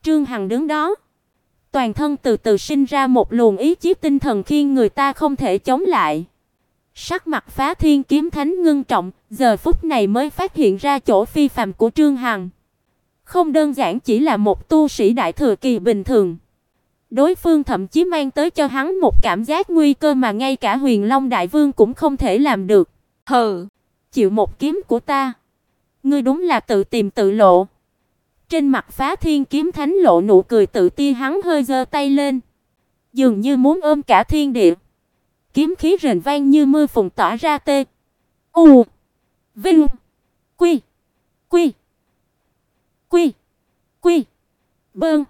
Trương Hằng đứng đó, toàn thân từ từ sinh ra một luồng ý chí tinh thần khiến người ta không thể chống lại. Sắc mặt Phá Thiên Kiếm Thánh ngưng trọng, giờ phút này mới phát hiện ra chỗ phi phàm của Trương Hằng. Không đơn giản chỉ là một tu sĩ đại thừa kỳ bình thường. Đối phương thậm chí mang tới cho hắn một cảm giác nguy cơ mà ngay cả Huyền Long Đại Vương cũng không thể làm được. Hừ, chịu một kiếm của ta, ngươi đúng là tự tìm tự lộ. Trên mặt Phá Thiên Kiếm Thánh lộ nụ cười tự ti, hắn hơi giơ tay lên, dường như muốn ôm cả thiên địa. Kiếm khí rền vang như mưa phùn tỏa ra tê. U, Vinh, Quy, Quy, Quy, Quy, Bơn,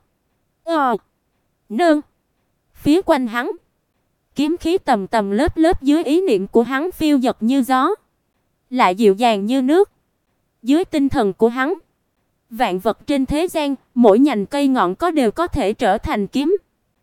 Nương. Phía quanh hắn, kiếm khí tầm tầm lớp lớp dưới ý niệm của hắn phiêu dật như gió, lại dịu dàng như nước. Dưới tinh thần của hắn, vạn vật trên thế gian, mỗi nhành cây ngọn có đều có thể trở thành kiếm.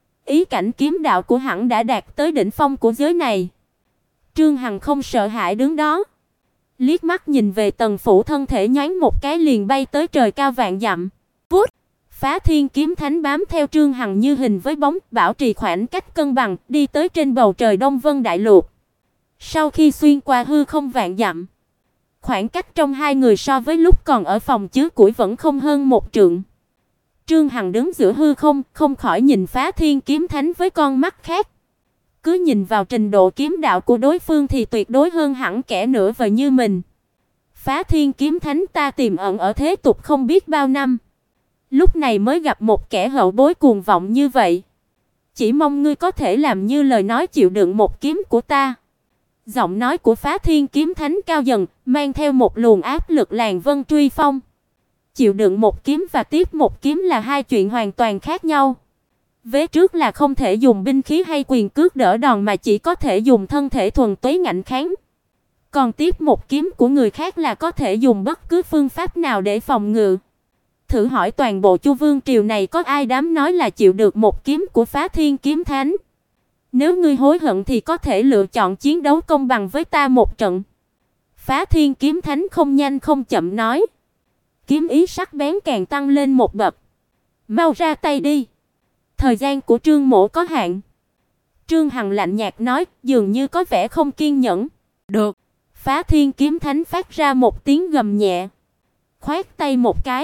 Ý cảnh kiếm đạo của hắn đã đạt tới đỉnh phong của giới này. Trương Hằng không sợ hãi đứng đó, liếc mắt nhìn về Tần Phủ, thân thể nhoáng một cái liền bay tới trời cao vạn dặm. Vút, Phá Thiên Kiếm Thánh bám theo Trương Hằng như hình với bóng, bảo trì khoảng cách cân bằng, đi tới trên bầu trời Đông Vân Đại Lục. Sau khi xuyên qua hư không vạn dặm, khoảng cách trong hai người so với lúc còn ở phòng chứa củi vẫn không hơn một trượng. Trương Hằng đứng giữa hư không, không khỏi nhìn Phá Thiên Kiếm Thánh với con mắt khác. Cứ nhìn vào trình độ kiếm đạo của đối phương thì tuyệt đối hơn hẳn kẻ nửa vời như mình. Phá Thiên Kiếm Thánh ta tiềm ẩn ở thế tục không biết bao năm, lúc này mới gặp một kẻ hậu bối cuồng vọng như vậy. Chỉ mong ngươi có thể làm như lời nói, chịu đựng một kiếm của ta. Giọng nói của Phá Thiên Kiếm Thánh cao dần, mang theo một luồng áp lực làn vân truy phong. Chịu đựng một kiếm và tiếp một kiếm là hai chuyện hoàn toàn khác nhau. Vế trước là không thể dùng binh khí hay quyền cước đỡ đòn mà chỉ có thể dùng thân thể thuần túy ngạnh kháng. Còn tiếp một kiếm của người khác là có thể dùng bất cứ phương pháp nào để phòng ngự. Thử hỏi toàn bộ Chu Vương triều này có ai dám nói là chịu được một kiếm của Phá Thiên Kiếm Thánh? Nếu ngươi hối hận thì có thể lựa chọn chiến đấu công bằng với ta một trận. Phá Thiên Kiếm Thánh không nhanh không chậm nói. Kiếm ý sắc bén càng tăng lên một bậc. Mau ra tay đi. Thời gian của Trương mỗ có hạn. Trương Hằng lạnh nhạt nói, dường như có vẻ không kiên nhẫn. Được. Phá Thiên Kiếm Thánh phát ra một tiếng gầm nhẹ, khoát tay một cái,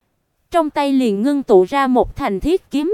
trong tay liền ngưng tụ ra một thành thiết kiếm.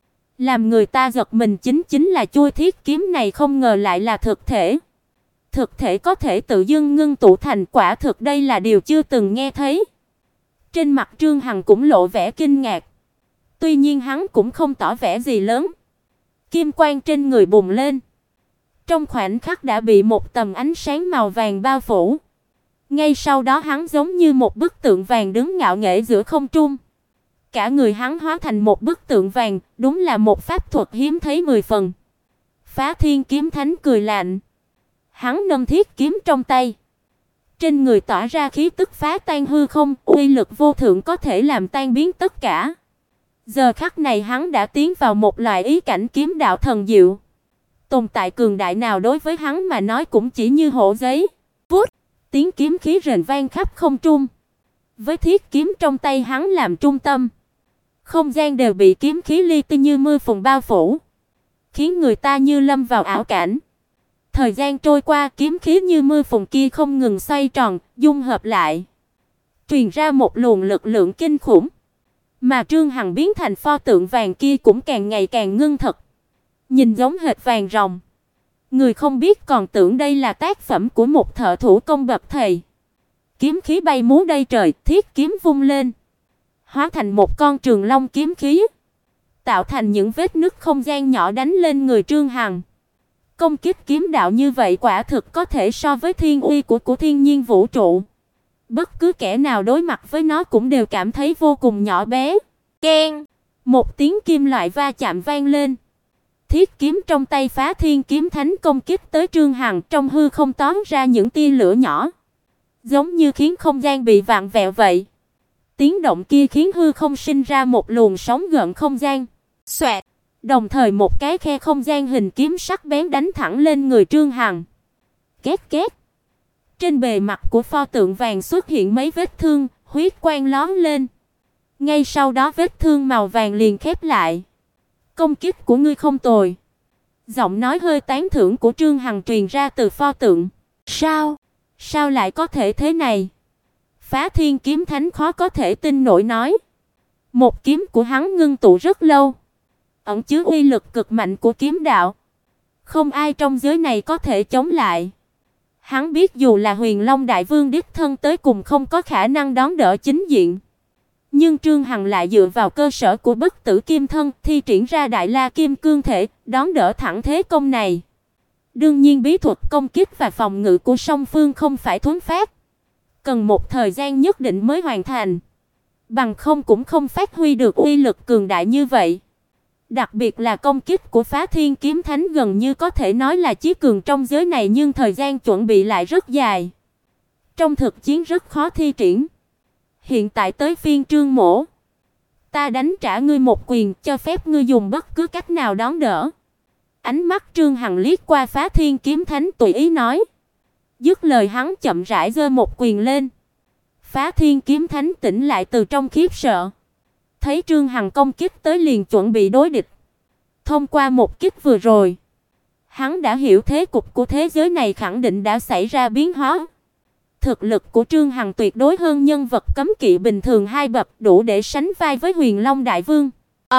Làm người ta giật mình chính là chuôi thiết kiếm này không ngờ lại là thực thể. Thực thể có thể tự dưng ngưng tụ thành, quả thực đây là điều chưa từng nghe thấy. Trên mặt Trương Hằng cũng lộ vẻ kinh ngạc. Tuy nhiên hắn cũng không tỏ vẻ gì lớn. Kim quang trên người bùng lên, trong khoảnh khắc đã bị một tầng ánh sáng màu vàng bao phủ. Ngay sau đó hắn giống như một bức tượng vàng đứng ngạo nghễ giữa không trung. Cả người hắn hóa thành một bức tượng vàng, đúng là một pháp thuật hiếm thấy 10 phần. Phá Thiên Kiếm Thánh cười lạnh. Hắn nâng thiết kiếm trong tay, trên người tỏa ra khí tức phá tan hư không, uy lực vô thượng có thể làm tan biến tất cả. Giờ khắc này hắn đã tiến vào một loại ý cảnh kiếm đạo thần diệu. Tồn tại cường đại nào đối với hắn mà nói cũng chỉ như hổ giấy. Vút, tiếng kiếm khí rền vang khắp không trung. Với thiết kiếm trong tay hắn làm trung tâm, không gian đều bị kiếm khí li ti như mưa phùn bao phủ, khiến người ta như lâm vào ảo cảnh. Thời gian trôi qua, kiếm khí như mưa phùn kia không ngừng xoay tròn, dung hợp lại, truyền ra một luồng lực lượng kinh khủng. Mà Trương Hằng biến thành pho tượng vàng kia cũng càng ngày càng ngưng thật, nhìn giống hệt vàng ròng. Người không biết còn tưởng đây là tác phẩm của một thợ thủ công bậc thầy. Kiếm khí bay múa đầy trời, thiết kiếm vung lên, hóa thành một con trường long kiếm khí, tạo thành những vết nứt không gian nhỏ đánh lên người Trương Hằng. Công kích kiếm đạo như vậy quả thực có thể so với thiên uy của thiên nhiên vũ trụ. Bất cứ kẻ nào đối mặt với nó cũng đều cảm thấy vô cùng nhỏ bé. Keng, một tiếng kim loại va chạm vang lên. Thiết kiếm trong tay Phá Thiên Kiếm Thánh công kích tới Trương Hằng, trong hư không tóm ra những tia lửa nhỏ, giống như khiến không gian bị vặn vẹo vậy. Tiếng động kia khiến hư không sinh ra một luồng sóng gợn không gian. Xoẹt, đồng thời một cái khe không gian hình kiếm sắc bén đánh thẳng lên người Trương Hằng. Két két. Trên bề mặt của pho tượng vàng xuất hiện mấy vết thương, huyết quang lóe lên. Ngay sau đó vết thương màu vàng liền khép lại. Công kích của ngươi không tồi. Giọng nói hơi tán thưởng của Trương Hằng truyền ra từ pho tượng. Sao? Sao lại có thể thế này? Phá Thiên Kiếm Thánh khó có thể tin nổi nói. Một kiếm của hắn ngưng tụ rất lâu, ẩn chứa uy lực cực mạnh của kiếm đạo. Không ai trong giới này có thể chống lại. Hắn biết dù là Huyền Long Đại Vương đích thân tới cùng không có khả năng đón đỡ chính diện. Nhưng Trương Hằng lại dựa vào cơ sở của Bất Tử Kim Thân, thi triển ra Đại La Kim Cương Thể, đón đỡ thẳng thế công này. Đương nhiên bí thuật công kích và phòng ngự của song phương không phải thuần phát, cần một thời gian nhất định mới hoàn thành. Bằng không cũng không phát huy được uy lực cường đại như vậy. Đặc biệt là công kích của Phá Thiên Kiếm Thánh gần như có thể nói là chí cường trong giới này, nhưng thời gian chuẩn bị lại rất dài. Trong thực chiến rất khó thi triển. Hiện tại tới phiên Trương Mỗ. Ta đánh trả ngươi một quyền, cho phép ngươi dùng bất cứ cách nào đón đỡ. Ánh mắt Trương Hằng liếc qua Phá Thiên Kiếm Thánh tùy ý nói. Dứt lời hắn chậm rãi giơ một quyền lên. Phá Thiên Kiếm Thánh tỉnh lại từ trong khiếp sợ. Thấy Trương Hằng công kích tới liền chuẩn bị đối địch. Thông qua một kích vừa rồi, hắn đã hiểu thế cục của thế giới này khẳng định đã xảy ra biến hóa. Thực lực của Trương Hằng tuyệt đối hơn nhân vật cấm kỵ bình thường 2 bậc, đủ để sánh vai với Huyền Long Đại Vương.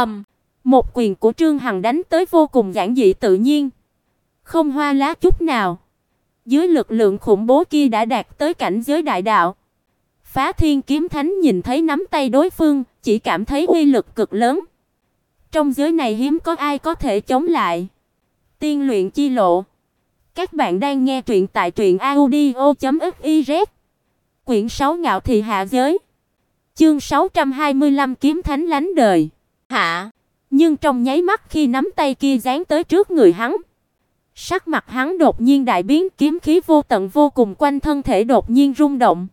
Một quyền của Trương Hằng đánh tới vô cùng giản dị tự nhiên, không hoa lá chút nào. Dưới lực lượng khủng bố kia đã đạt tới cảnh giới đại đạo. Phá Thiên Kiếm Thánh nhìn thấy nắm tay đối phương, chỉ cảm thấy uy lực cực lớn. Trong giới này hiếm có ai có thể chống lại. Tiên luyện chi lộ. Các bạn đang nghe truyện tại truyệnaudio.fiz. Quyển 6 Ngạo Thị Hạ Giới. Chương 625 Kiếm Thánh lánh đời. Hạ. Nhưng trong nháy mắt khi nắm tay kia giáng tới trước người hắn, sắc mặt hắn đột nhiên đại biến, kiếm khí vô tận vô cùng quanh thân thể đột nhiên rung động.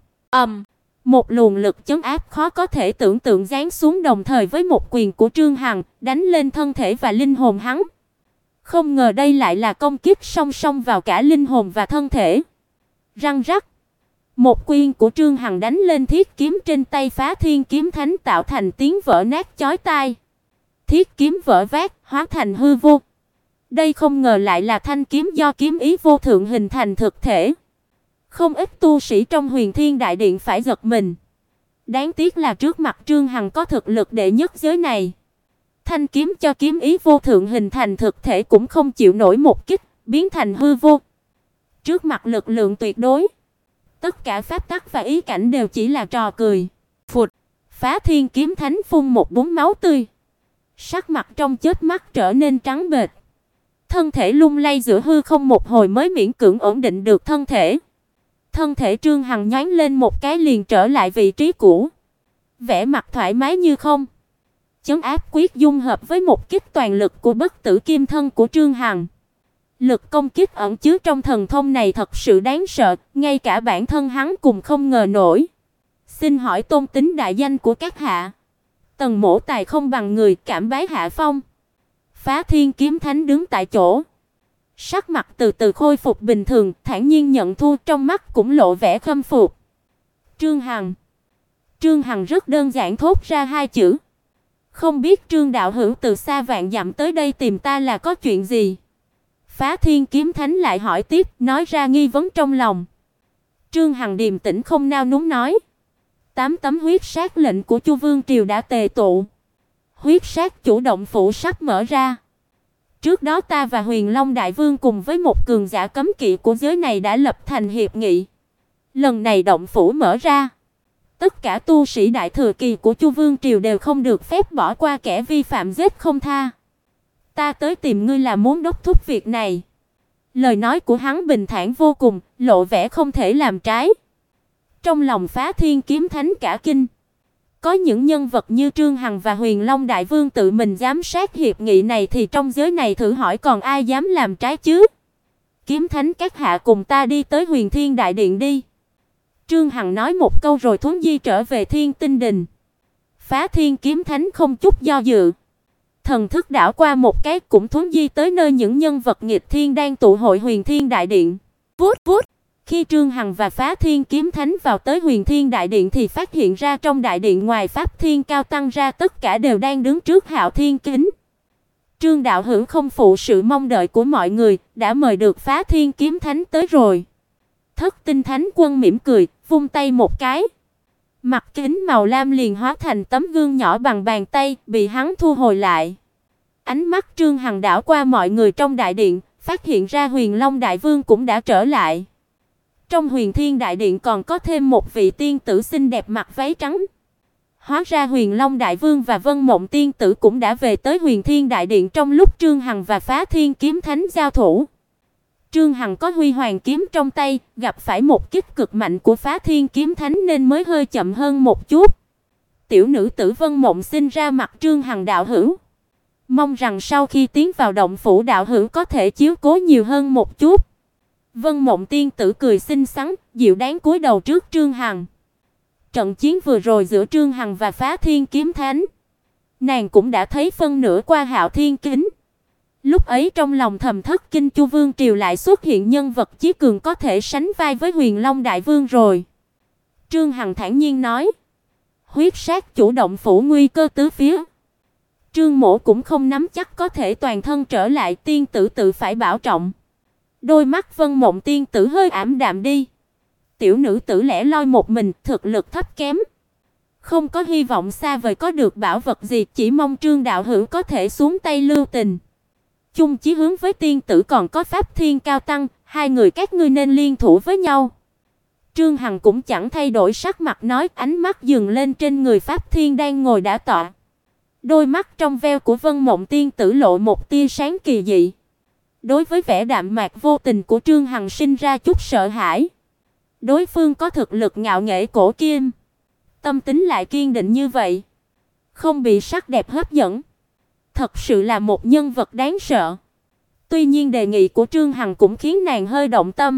Một luồng lực chấn áp khó có thể tưởng tượng giáng xuống đồng thời với một quyền của Trương Hằng, đánh lên thân thể và linh hồn hắn. Không ngờ đây lại là công kích song song vào cả linh hồn và thân thể. Răng rắc. Một quyền của Trương Hằng đánh lên thiết kiếm trên tay Phá Thiên Kiếm Thánh tạo thành tiếng vỡ nát chói tai. Thiết kiếm vỡ vát, hóa thành hư vô. Đây không ngờ lại là thanh kiếm do kiếm ý vô thượng hình thành thực thể. Không ít tu sĩ trong Huyền Thiên Đại Điện phải giật mình. Đáng tiếc là trước mặt Trương Hằng có thực lực đệ nhất giới này. Thanh kiếm cho kiếm ý vô thượng hình thành thực thể cũng không chịu nổi một kích, biến thành hư vô. Trước mặt lực lượng tuyệt đối, tất cả pháp tắc và ý cảnh đều chỉ là trò cười. Phụt, Phá Thiên Kiếm Thánh phun một búng máu tươi. Sắc mặt trong chớp mắt trở nên trắng bệch. Thân thể lung lay giữa hư không một hồi mới miễn cưỡng ổn định được thân thể. Thân thể Trương Hằng nhoáng lên một cái liền trở lại vị trí cũ. Vẻ mặt thoải mái như không. Chấn áp quyết dung hợp với một kích toàn lực của Bất Tử Kim Thân của Trương Hằng. Lực công kích ẩn chứa trong thần thông này thật sự đáng sợ, ngay cả bản thân hắn cũng không ngờ nổi. Xin hỏi tôn tính đại danh của các hạ? Tần Mỗ tài không bằng người, cảm bái hạ phong. Phá Thiên Kiếm Thánh đứng tại chỗ, sắc mặt từ từ khôi phục bình thường, thản nhiên nhận thua, trong mắt cũng lộ vẻ khâm phục. Trương Hằng. Trương Hằng rất đơn giản thốt ra 2 chữ. Không biết Trương đạo hữu từ xa vạn dặm tới đây tìm ta là có chuyện gì? Phá Thiên Kiếm Thánh lại hỏi tiếp, nói ra nghi vấn trong lòng. Trương Hằng điềm tĩnh không nao núng nói. 8 tấm huyết sát lệnh của Chu Vương triều đã tề tụ. Huyết sát chủ động phủ sắp mở ra. Trước đó ta và Huyền Long Đại Vương cùng với một cường giả cấm kỵ của giới này đã lập thành hiệp nghị. Lần này động phủ mở ra, tất cả tu sĩ đại thừa kỳ của Chu Vương triều đều không được phép bỏ qua kẻ vi phạm giết không tha. Ta tới tìm ngươi là muốn đốc thúc việc này. Lời nói của hắn bình thản vô cùng, lộ vẻ không thể làm trái. Trong lòng Phá Thiên Kiếm Thánh cả kinh. Có những nhân vật như Trương Hằng và Huyền Long Đại Vương tự mình giám sát hiệp nghị này thì trong giới này thử hỏi còn ai dám làm trái chứ? Kiếm Thánh các hạ cùng ta đi tới Huyền Thiên Đại Điện đi. Trương Hằng nói một câu rồi thuấn di trở về Thiên Tinh Đình. Phá Thiên Kiếm Thánh không chút do dự, thần thức đảo qua một cái cũng thuấn di tới nơi những nhân vật nghịch thiên đang tụ hội Huyền Thiên Đại Điện. Vút vút, Khi Trương Hằng và Phá Thiên Kiếm Thánh vào tới Huyền Thiên Đại Điện thì phát hiện ra trong đại điện ngoài Pháp Thiên Cao Tăng ra tất cả đều đang đứng trước Hạo Thiên Kính. Trương đạo hữu không phụ sự mong đợi của mọi người, đã mời được Phá Thiên Kiếm Thánh tới rồi. Thất Tinh Thánh Quân mỉm cười, vung tay một cái. Mặt kính màu lam liền hóa thành tấm gương nhỏ bằng bàn tay, bị hắn thu hồi lại. Ánh mắt Trương Hằng đảo qua mọi người trong đại điện, phát hiện ra Huyền Long Đại Vương cũng đã trở lại. Trong Huyền Thiên Đại Điện còn có thêm một vị tiên tử xinh đẹp mặc váy trắng. Hóa ra Huyền Long Đại Vương và Vân Mộng tiên tử cũng đã về tới Huyền Thiên Đại Điện trong lúc Trương Hằng và Phá Thiên Kiếm Thánh giao thủ. Trương Hằng có Huy Hoàng kiếm trong tay, gặp phải một kích cực mạnh của Phá Thiên Kiếm Thánh nên mới hơi chậm hơn một chút. Tiểu nữ tử Vân Mộng xin ra mặt Trương Hằng đạo hữu, mong rằng sau khi tiến vào động phủ đạo hữu có thể chiếu cố nhiều hơn một chút. Vân Mộng tiên tử cười xinh xắn, dịu dàng cúi đầu trước Trương Hằng. Trận chiến vừa rồi giữa Trương Hằng và Phá Thiên Kiếm Thánh, nàng cũng đã thấy phân nửa qua Hạo Thiên Kính. Lúc ấy trong lòng thầm thất kinh Chu Vương triều lại xuất hiện nhân vật chí cường có thể sánh vai với Huyền Long Đại Vương rồi. Trương Hằng thản nhiên nói: "Huyết sát chủ động phủ nguy cơ tứ phía. Trương mỗ cũng không nắm chắc có thể toàn thân trở lại, tiên tử tự phải bảo trọng." Đôi mắt Vân Mộng tiên tử hơi ảm đạm đi. Tiểu nữ tử lẻ loi một mình, thực lực thấp kém, không có hy vọng xa vời có được bảo vật gì, chỉ mong Trương đạo hữu có thể xuống tay lưu tình. Chung chí hướng với tiên tử còn có Pháp Thiên Cao Tăng, hai người các ngươi nên liên thủ với nhau. Trương Hằng cũng chẳng thay đổi sắc mặt nói, ánh mắt dừng lên trên người Pháp Thiên đang ngồi đã tọa. Đôi mắt trong veo của Vân Mộng tiên tử lộ một tia sáng kỳ dị. Đối với vẻ đạm mạc vô tình của Trương Hằng sinh ra chút sợ hãi. Đối phương có thực lực ngạo nghễ cổ kim, tâm tính lại kiên định như vậy, không bị sắc đẹp hấp dẫn, thật sự là một nhân vật đáng sợ. Tuy nhiên đề nghị của Trương Hằng cũng khiến nàng hơi động tâm.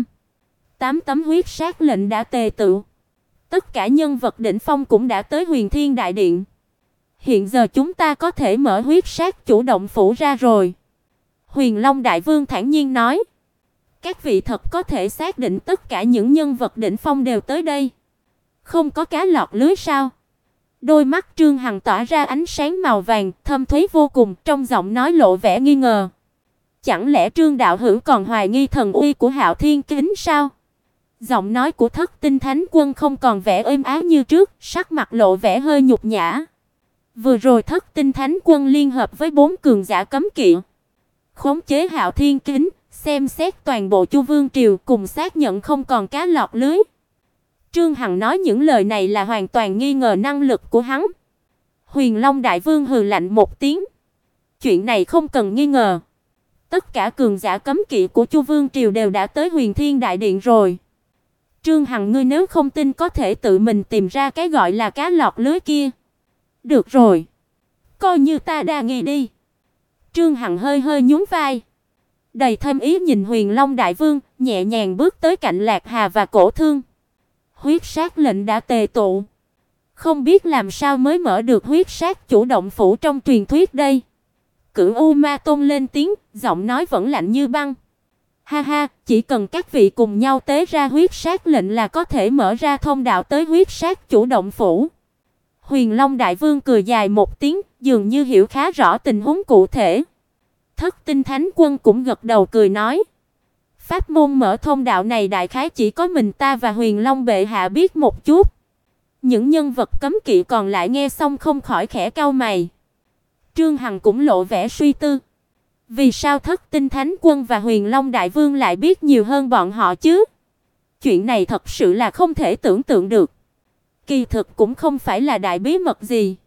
8 tấm huyết sát lệnh đã tề tựu, tất cả nhân vật đỉnh phong cũng đã tới Huyền Thiên Đại Điện. Hiện giờ chúng ta có thể mở huyết sát chủ động phủ ra rồi. Huyền Long Đại Vương thản nhiên nói: "Các vị thật có thể xác định tất cả những nhân vật đỉnh phong đều tới đây, không có cá lọt lưới sao?" Đôi mắt Trương Hằng tỏa ra ánh sáng màu vàng, thâm thúy vô cùng, trong giọng nói lộ vẻ nghi ngờ. "Chẳng lẽ Trương đạo hữu còn hoài nghi thần uy của Hạo Thiên Kính sao?" Giọng nói của Thất Tinh Thánh Quân không còn vẻ êm ái như trước, sắc mặt lộ vẻ hơi nhục nhã. Vừa rồi Thất Tinh Thánh Quân liên hợp với 4 cường giả cấm kỵ, khống chế Hạo Thiên Kính, xem xét toàn bộ Chu Vương triều cùng xác nhận không còn cá lọt lưới. Trương Hằng nói những lời này là hoàn toàn nghi ngờ năng lực của hắn. Huyền Long Đại Vương hừ lạnh một tiếng: "Chuyện này không cần nghi ngờ. Tất cả cường giả cấm kỵ của Chu Vương triều đều đã tới Huyền Thiên Đại Điện rồi. Trương Hằng, ngươi nếu không tin có thể tự mình tìm ra cái gọi là cá lọt lưới kia." "Được rồi, coi như ta đa nghi đi." Trương Hằng hơi hơi nhún vai, đầy thâm ý nhìn Huyền Long Đại Vương, nhẹ nhàng bước tới cạnh Lạc Hà và Cổ Thương. Huyết sát lệnh đã tề tụ, không biết làm sao mới mở được huyết sát chủ động phủ trong truyền thuyết đây. Cửu U Ma Tôn lên tiếng, giọng nói vẫn lạnh như băng. "Ha ha, chỉ cần các vị cùng nhau tế ra huyết sát lệnh là có thể mở ra thông đạo tới huyết sát chủ động phủ." Huyền Long Đại Vương cười dài một tiếng, dường như hiểu khá rõ tình huống cụ thể. Thất Tinh Thánh Quân cũng gật đầu cười nói: "Pháp môn mở thông đạo này đại khái chỉ có mình ta và Huyền Long bệ hạ biết một chút." Những nhân vật cấm kỵ còn lại nghe xong không khỏi khẽ cau mày. Trương Hằng cũng lộ vẻ suy tư. Vì sao Thất Tinh Thánh Quân và Huyền Long Đại Vương lại biết nhiều hơn bọn họ chứ? Chuyện này thật sự là không thể tưởng tượng được. Kỳ thực cũng không phải là đại bí mật gì.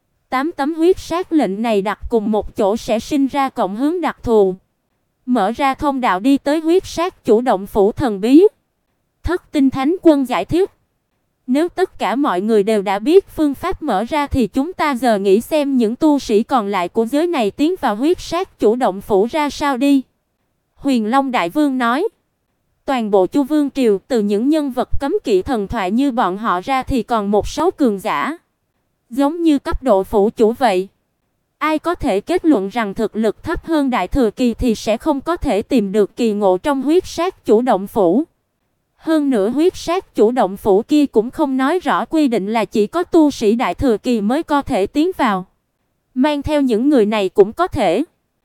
8 tấm huyết sát lệnh này đặt cùng một chỗ sẽ sinh ra cộng hướng đặc thù, mở ra thông đạo đi tới huyết sát chủ động phủ thần bí. Thất Tinh Thánh Quân giải thích: "Nếu tất cả mọi người đều đã biết phương pháp mở ra thì chúng ta giờ nghĩ xem những tu sĩ còn lại của giới này tiến vào huyết sát chủ động phủ ra sao đi." Huyền Long Đại Vương nói: "Toàn bộ Chu Vương triều, từ những nhân vật cấm kỵ thần thoại như bọn họ ra thì còn một số cường giả, giống như cấp độ phủ chủ vậy. Ai có thể kết luận rằng thực lực thấp hơn Đại Thừa Kỳ thì sẽ không có thể tìm được kỳ ngộ trong huyết sát chủ động phủ. Hơn nữa huyết sát chủ động phủ kia cũng không nói rõ quy định là chỉ có tu sĩ đại thừa kỳ mới có thể tiến vào. Mang theo những người này cũng có thể.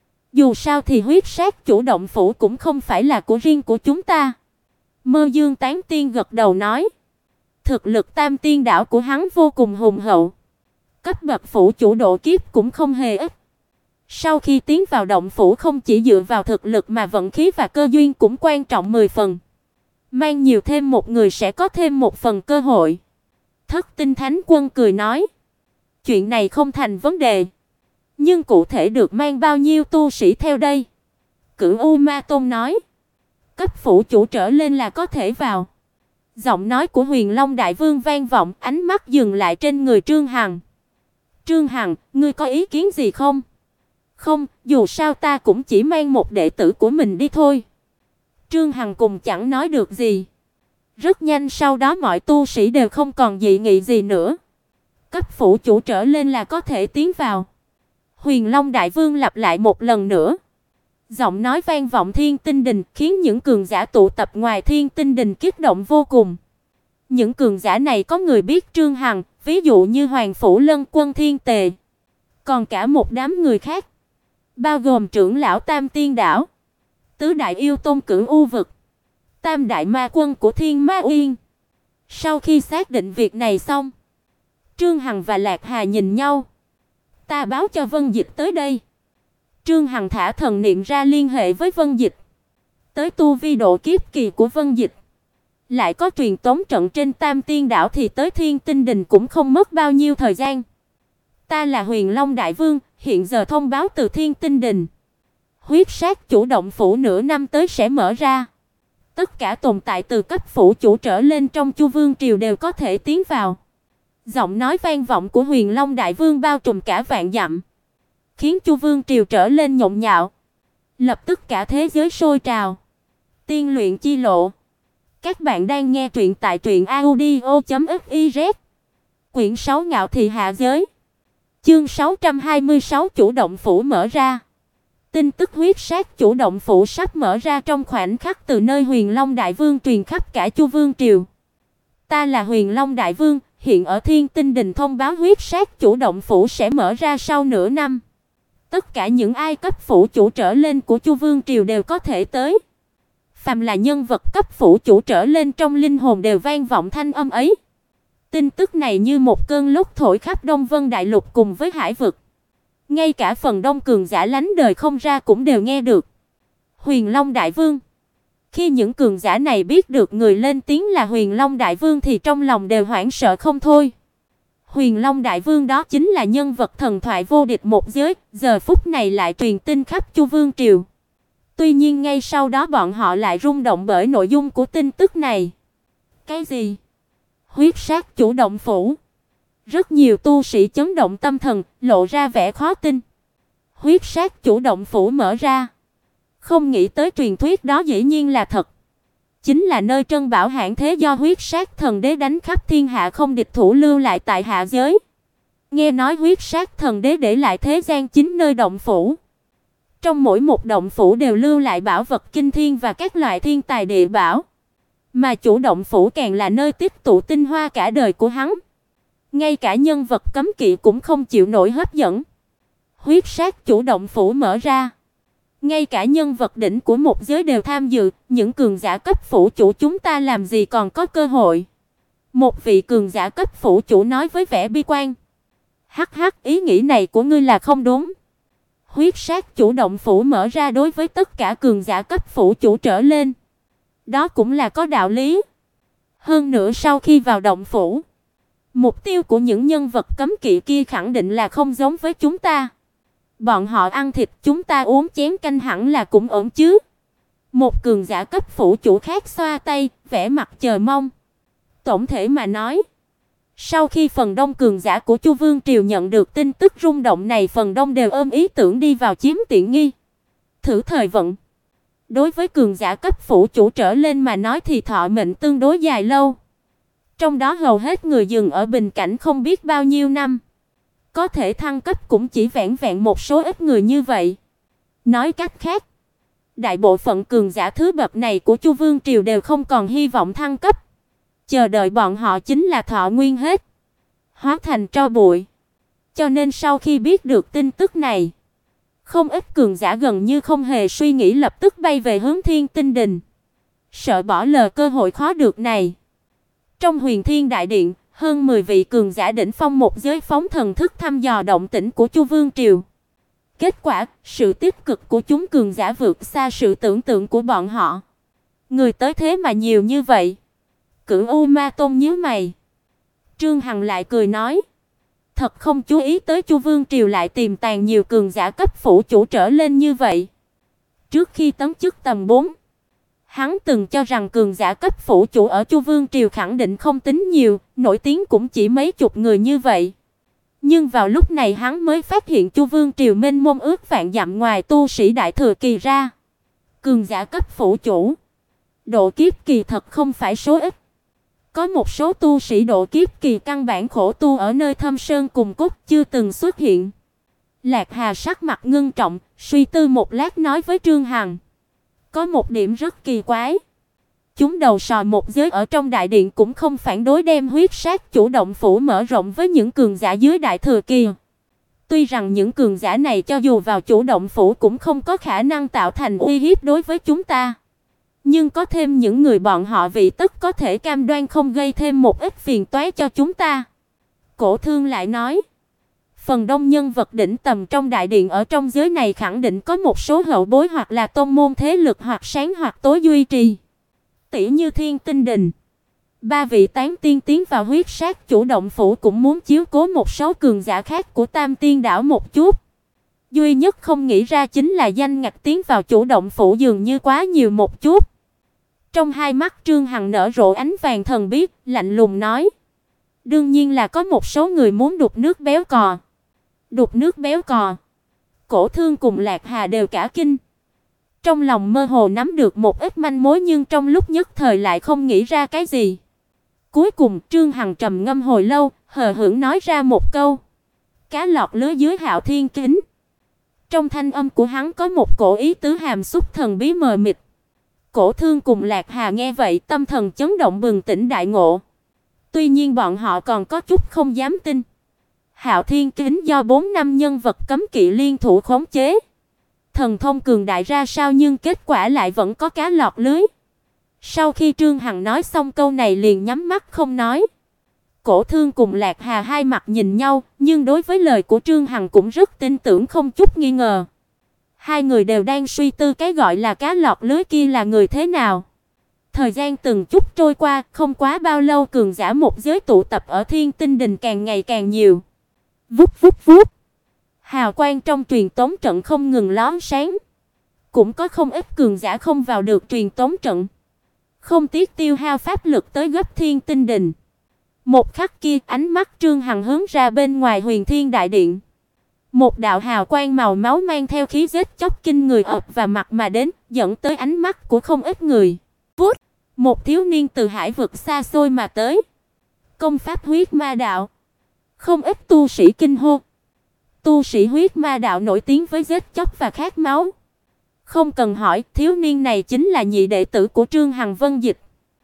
Dù sao thì huyết sát chủ động phủ cũng không phải là của riêng của chúng ta. Mơ Dương Tán Tiên gật đầu nói. Thực lực Tam Tiên đảo của hắn vô cùng hùng hậu. Cấp bậc phủ chủ độ kiếp cũng không hề ít. Sau khi tiến vào động phủ không chỉ dựa vào thực lực mà vận khí và cơ duyên cũng quan trọng 10 phần. Mang nhiều thêm một người sẽ có thêm một phần cơ hội. Thất Tinh Thánh Quân cười nói. Chuyện này không thành vấn đề. Nhưng cụ thể được mang bao nhiêu tu sĩ theo đây? Cửu U Ma Tôn nói. Cấp phủ chủ trở lên là có thể vào. Giọng nói của Huyền Long Đại Vương vang vọng, ánh mắt dừng lại trên người Trương Hằng. Trương Hằng, ngươi có ý kiến gì không? Không, dù sao ta cũng chỉ mang một đệ tử của mình đi thôi. Trương Hằng cùng chẳng nói được gì. Rất nhanh sau đó mọi tu sĩ đều không còn dị nghị gì nữa. Cấp phủ chủ trở lên là có thể tiến vào. Huyền Long Đại Vương lặp lại một lần nữa. Giọng nói vang vọng Thiên Tinh Đình khiến những cường giả tụ tập ngoài Thiên Tinh Đình kích động vô cùng. Những cường giả này có người biết Trương Hằng, ví dụ như Hoàng Phủ Lân Quân Thiên Tề. Còn cả một đám người khác, bao gồm trưởng lão Tam Tiên đảo, tứ đại yêu tôn Cửu U vực, tam đại ma quân của Thiên Ma Uyên. Sau khi xác định việc này xong, Trương Hằng và Lạc Hà nhìn nhau. Ta báo cho Vân Dịch tới đây. Trương Hằng thả thần niệm ra liên hệ với Vân Dịch. Tới tu vi độ kiếp kỳ của Vân Dịch, lại có truyền tống trận trên Tam Tiên đảo thì tới Thiên Tinh Đình cũng không mất bao nhiêu thời gian. Ta là Huyền Long Đại Vương, hiện giờ thông báo từ Thiên Tinh Đình. Huyết sát chủ động phủ nửa năm tới sẽ mở ra. Tất cả tồn tại từ cấp phủ chủ trở lên trong Chu Vương triều đều có thể tiến vào. Giọng nói vang vọng của Huyền Long Đại Vương bao trùm cả vạn dặm, khiến Chu Vương triều trở lên nhộn nhạo. Lập tức cả thế giới sôi trào. Tiên luyện chi lộ. Các bạn đang nghe truyện tại truyệnaudio.fiz. Quyển 6 Ngạo thị hạ giới. Chương 626 chủ động phủ mở ra. Tin tức huyết sát chủ động phủ sắp mở ra trong khoảnh khắc từ nơi Huyền Long Đại Vương truyền khắp cả Chu Vương triều. Ta là Huyền Long Đại Vương, hiện ở Thiên Tinh Đình thông báo huyết sát chủ động phủ sẽ mở ra sau nửa năm. Tất cả những ai cấp phủ chủ trở lên của Chu Vương triều đều có thể tới. Phàm là nhân vật cấp phủ chủ trở lên trong linh hồn đều vang vọng thanh âm ấy. Tin tức này như một cơn lốc thổi khắp Đông Vân Đại Lục cùng với hải vực. Ngay cả phần đông cường giả lánh đời không ra cũng đều nghe được. Huyền Long Đại Vương. Khi những cường giả này biết được người lên tiếng là Huyền Long Đại Vương thì trong lòng đều hoảng sợ không thôi. Huyền Long Đại Vương đó chính là nhân vật thần thoại vô địch một giới, giờ phút này lại truyền tin khắp Chu Vương triều. Tuy nhiên ngay sau đó bọn họ lại rung động bởi nội dung của tin tức này. Cái gì? Huyết sát chủ động phủ. Rất nhiều tu sĩ chấn động tâm thần, lộ ra vẻ khó tin. Huyết sát chủ động phủ mở ra. Không nghĩ tới truyền thuyết đó dĩ nhiên là thật. Chính là nơi Trân Bảo hãn thế do huyết sát thần đế đánh khắp thiên hạ không địch thủ lưu lại tại hạ giới. Nghe nói huyết sát thần đế để lại thế gian 9 nơi động phủ. Trong mỗi một động phủ đều lưu lại bảo vật kinh thiên và các loại thiên tài địa bảo. Mà chủ động phủ càng là nơi tích tụ tinh hoa cả đời của hắn. Ngay cả nhân vật cấm kỵ cũng không chịu nổi hấp dẫn. Huyết sát chủ động phủ mở ra. Ngay cả nhân vật đỉnh của một giới đều tham dự, những cường giả cấp phủ chủ chúng ta làm gì còn có cơ hội. Một vị cường giả cấp phủ chủ nói với vẻ bi quan. Hắc hắc, ý nghĩ này của ngươi là không đúng. Huyết sát chủ động phủ mở ra đối với tất cả cường giả cấp phủ chủ trở lên. Đó cũng là có đạo lý. Hơn nữa sau khi vào động phủ, mục tiêu của những nhân vật cấm kỵ kia khẳng định là không giống với chúng ta. Bọn họ ăn thịt, chúng ta uống chén canh hẳn là cũng ổn chứ. Một cường giả cấp phủ chủ khác xoa tay, vẻ mặt chờ mong. Tổng thể mà nói, sau khi phần đông cường giả của Chu Vương triều nhận được tin tức rung động này, phần đông đều ôm ý tưởng đi vào chiếm tiện nghi, thử thời vận. Đối với cường giả cấp phủ chủ trở lên mà nói thì thọ mệnh tương đối dài lâu. Trong đó hầu hết người dừng ở bình cảnh không biết bao nhiêu năm. Có thể thăng cấp cũng chỉ vẹn vẹn một số ít người như vậy. Nói cách khác, đại bộ phận cường giả thứ bậc này của Chu Vương triều đều không còn hy vọng thăng cấp. Chờ đợi bọn họ chính là thọ nguyên hết, hóa thành tro bụi. Cho nên sau khi biết được tin tức này, không ít cường giả gần như không hề suy nghĩ lập tức bay về hướng Thiên Tinh Đình, sợ bỏ lỡ cơ hội khó được này. Trong Huyền Thiên Đại Điện, hơn 10 vị cường giả đỉnh phong một giới phóng thần thức thăm dò động tĩnh của Chu Vương triều. Kết quả, sự tích cực của chúng cường giả vượt xa sự tưởng tượng của bọn họ. Người tới thế mà nhiều như vậy. Cửu U Ma Tôn nhíu mày. Trương Hằng lại cười nói, thật không chú ý tới Chu Vương triều lại tiềm tàng nhiều cường giả cấp phủ chủ trở lên như vậy. Trước khi tấn chức tầm 4, hắn từng cho rằng cường giả cấp phủ chủ ở Chu Vương triều khẳng định không tính nhiều, nổi tiếng cũng chỉ mấy chục người như vậy. Nhưng vào lúc này hắn mới phát hiện Chu Vương triều mênh mông ước vạn dặm ngoài tu sĩ đại thừa kỳ ra, cường giả cấp phủ chủ, độ kiếp kỳ thật không phải số ít. Có một số tu sĩ độ kiếp kỳ căn bản khổ tu ở nơi thâm sơn cùng cốt chưa từng xuất hiện. Lạc Hà sắc mặt ngưng trọng, suy tư một lát nói với Trương Hằng, có một điểm rất kỳ quái. Chúng đầu sò một giới ở trong đại điện cũng không phản đối đem huyết sát chủ động phủ mở rộng với những cường giả dưới đại thừa kỳ. Tuy rằng những cường giả này cho dù vào chủ động phủ cũng không có khả năng tạo thành uy hiếp đối với chúng ta, nhưng có thêm những người bọn họ vị tất có thể cam đoan không gây thêm một ít phiền toái cho chúng ta. Cổ Thương lại nói, phần đông nhân vật đỉnh tầm trong đại điện ở trong giới này khẳng định có một số hậu bối hoặc là tôn môn thế lực hoặc sáng hoặc tối duy trì. Tỷ như Thiên Tinh Đình, 3 vị tán tiên tiến vào huyết sát chủ động phủ cũng muốn chiếu cố một số cường giả khác của Tam Tiên đảo một chút. Duy nhất không nghĩ ra chính là danh ngạch tiến vào chủ động phủ dường như quá nhiều một chút. Trong hai mắt Trương Hằng nở rộ ánh vàng thần bí, lạnh lùng nói, đương nhiên là có một số người muốn đục nước béo cò. Đục nước béo cò? Cổ Thương cùng Lạc Hà đều cả kinh. Trong lòng mơ hồ nắm được một ít manh mối nhưng trong lúc nhất thời lại không nghĩ ra cái gì. Cuối cùng Trương Hằng trầm ngâm hồi lâu, hờ hững nói ra một câu, cá lọt lưới dưới Hạo Thiên kính. Trong thanh âm của hắn có một cổ ý tứ hàm xúc thần bí mờ mịt. Cổ Thương cùng Lạc Hà nghe vậy tâm thần chấn động bừng tỉnh đại ngộ. Tuy nhiên bọn họ còn có chút không dám tin. Hạo Thiên kính do 4 năm nhân vật cấm kỵ liên thủ khống chế, thần thông cường đại ra sao nhưng kết quả lại vẫn có cá lọt lưới. Sau khi Trương Hằng nói xong câu này liền nhắm mắt không nói. Cổ Thương cùng Lạc Hà hai mặt nhìn nhau, nhưng đối với lời của Trương Hằng cũng rất tin tưởng không chút nghi ngờ. Hai người đều đang suy tư cái gọi là cá lọt lưới kia là người thế nào. Thời gian từng chút trôi qua, không quá bao lâu cường giả một giới tụ tập ở Thiên Tinh Đình càng ngày càng nhiều. Vút vút vút, hào quang trong truyền tống trận không ngừng lóe sáng. Cũng có không ít cường giả không vào được truyền tống trận, không tiếc tiêu hao pháp lực tới gấp Thiên Tinh Đình. Một khắc kia, ánh mắt Trương Hằng hướng ra bên ngoài Huyền Thiên Đại Điện. Một đạo hào quang màu máu mang theo khí giết chóc kinh người ập vào mặt mà đến, dẫn tới ánh mắt của không ít người. Vút, một thiếu niên từ hải vực xa xôi mà tới. Công pháp huyết ma đạo. Không ít tu sĩ kinh hô. Tu sĩ huyết ma đạo nổi tiếng với giết chóc và khát máu. Không cần hỏi, thiếu niên này chính là nhị đệ tử của Trương Hằng Vân Dịch.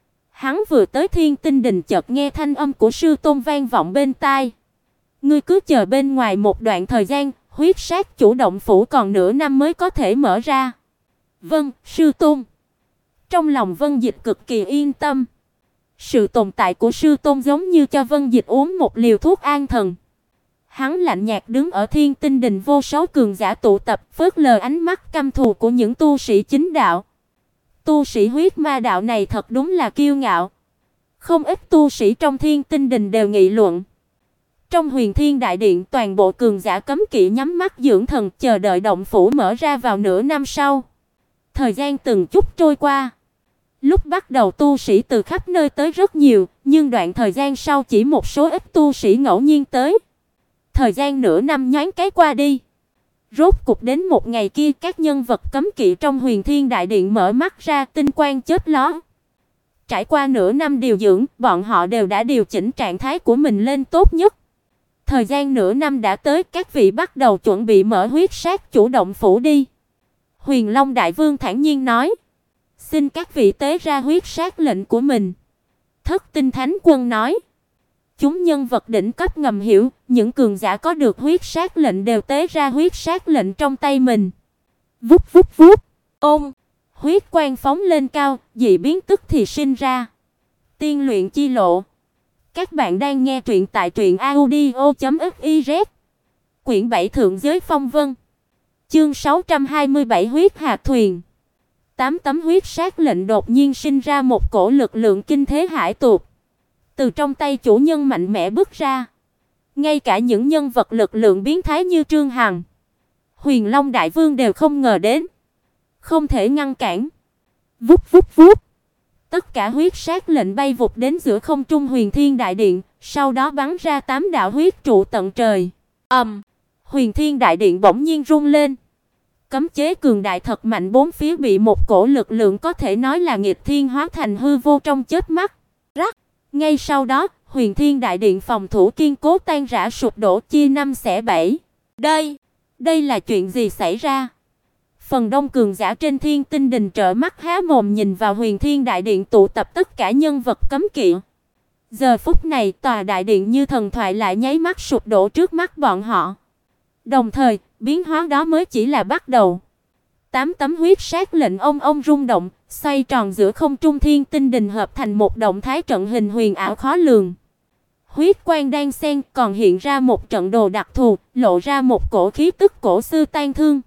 Hắn vừa tới Thiên Tinh Đình chợt nghe thanh âm của sư tôn vang vọng bên tai. Ngươi cứ chờ bên ngoài một đoạn thời gian, huyết sát chủ động phủ còn nửa năm mới có thể mở ra. Vâng, sư tôn. Trong lòng Vân Dịch cực kỳ yên tâm. Sự tồn tại của sư tôn giống như cho Vân Dịch uống một liều thuốc an thần. Hắn lạnh nhạt đứng ở Thiên Tinh Đình vô số cường giả tụ tập, phớt lờ ánh mắt căm thù của những tu sĩ chính đạo. Tu sĩ huyết ma đạo này thật đúng là kiêu ngạo. Không ít tu sĩ trong Thiên Tinh Đình đều nghị luận. Trong Huyền Thiên Đại Điện, toàn bộ cường giả cấm kỵ nhắm mắt dưỡng thần, chờ đợi động phủ mở ra vào nửa năm sau. Thời gian từng chút trôi qua. Lúc bắt đầu tu sĩ từ khắp nơi tới rất nhiều, nhưng đoạn thời gian sau chỉ một số ít tu sĩ ngẫu nhiên tới. Thời gian nửa năm nhoáng cái qua đi. Rốt cục đến một ngày kia, các nhân vật cấm kỵ trong Huyền Thiên Đại Điện mở mắt ra, tinh quang chớp lóe. Trải qua nửa năm điều dưỡng, bọn họ đều đã điều chỉnh trạng thái của mình lên tốt nhất. Thời gian nửa năm đã tới, các vị bắt đầu chuẩn bị mở huyết sát chủ động phủ đi. Huyền Long Đại Vương thản nhiên nói: "Xin các vị tế ra huyết sát lệnh của mình." Thất Tinh Thánh Quân nói: "Chúng nhân vật đỉnh cấp ngầm hiểu, những cường giả có được huyết sát lệnh đều tế ra huyết sát lệnh trong tay mình." Vút vút vút, ôm, huyết quang phóng lên cao, dị biến tức thì sinh ra. Tiên luyện chi lộ. Các bạn đang nghe truyện tại truyệnaudio.fiz. Quyển 7 Thượng giới phong vân. Chương 627 huyết hà thuyền. 8 tấm huyết sát lệnh đột nhiên sinh ra một cổ lực lượng kinh thế hải tuột. Từ trong tay chủ nhân mạnh mẽ bước ra. Ngay cả những nhân vật lực lượng biến thái như Trương Hằng, Huyền Long Đại Vương đều không ngờ đến. Không thể ngăn cản. Vút vút vút. Tất cả huyết sát lệnh bay vụt đến giữa không trung Huyền Thiên Đại Điện, sau đó bắn ra 8 đạo huyết trụ tận trời. Huyền Thiên Đại Điện bỗng nhiên rung lên. Cấm chế cường đại thật mạnh bốn phía bị một cổ lực lượng có thể nói là nghịch thiên hóa thành hư vô trong chớp mắt. Rắc. Ngay sau đó, Huyền Thiên Đại Điện phòng thủ kiên cố tan rã sụp đổ chia năm xẻ bảy. Đây là chuyện gì xảy ra? Phần đông cường giả trên Thiên Tinh Đình trợn mắt há mồm nhìn vào Huyền Thiên Đại Điện tụ tập tất cả nhân vật cấm kỵ. Giờ phút này, tòa đại điện như thần thoại lại nháy mắt sụp đổ trước mắt bọn họ. Đồng thời, biến hóa đó mới chỉ là bắt đầu. 8 tấm huyết sát lệnh ông rung động, xoay tròn giữa không trung Thiên Tinh Đình hợp thành một động thái trận hình huyền ảo khó lường. Huyết quang đan xen còn hiện ra một trận đồ đặc thù, lộ ra một cổ khí tức cổ xưa tan thương.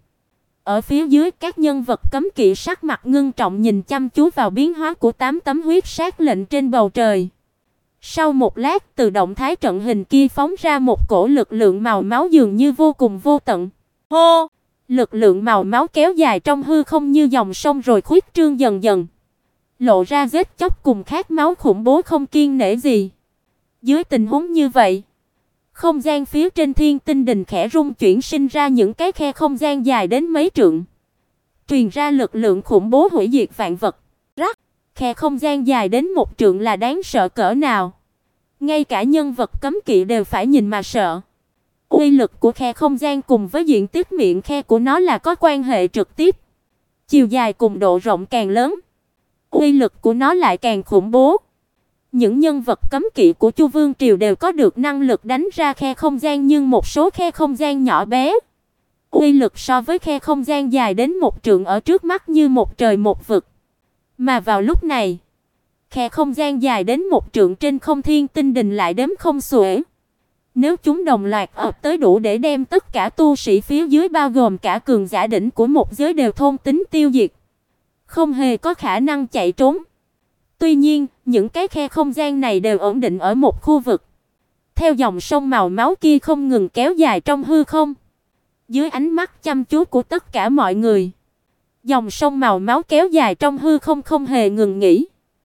Ở phía dưới, các nhân vật cấm kỵ sắc mặt ngưng trọng nhìn chăm chú vào biến hóa của 8 tấm huyết sát lệnh trên bầu trời. Sau một lát, từ động thái trận hình kia phóng ra một cổ lực lượng màu máu dường như vô cùng vô tận. Hô! Lực lượng màu máu kéo dài trong hư không như dòng sông rồi khuyết trương dần dần, lộ ra giết chóc cùng khát máu khủng bố không kiêng nể gì. Dưới tình huống như vậy, không gian phía trên Thiên Tinh Đình khẽ rung chuyển sinh ra những cái khe không gian dài đến mấy trượng, truyền ra lực lượng khủng bố hủy diệt vạn vật. Rắc, khe không gian dài đến một trượng là đáng sợ cỡ nào. Ngay cả nhân vật cấm kỵ đều phải nhìn mà sợ. Uy lực của khe không gian cùng với diện tích miệng khe của nó là có quan hệ trực tiếp. Chiều dài cùng độ rộng càng lớn, uy lực của nó lại càng khủng bố. Những nhân vật cấm kỵ của Chu Vương triều đều có được năng lực đánh ra khe không gian, nhưng một số khe không gian nhỏ bé, uy lực so với khe không gian dài đến một trượng ở trước mắt như một trời một vực. Mà vào lúc này, khe không gian dài đến một trượng trên không Thiên Tinh Đình lại đếm không xuể. Nếu chúng đồng loạt ập tới đủ để đem tất cả tu sĩ phía dưới bao gồm cả cường giả đỉnh của một giới đều thôn tính tiêu diệt, không hề có khả năng chạy trốn. Tuy nhiên, những cái khe không gian này đều ổn định ở một khu vực. Theo dòng sông màu máu kia không ngừng kéo dài trong hư không. Dưới ánh mắt chăm chú của tất cả mọi người, dòng sông màu máu kéo dài trong hư không không hề ngừng nghỉ.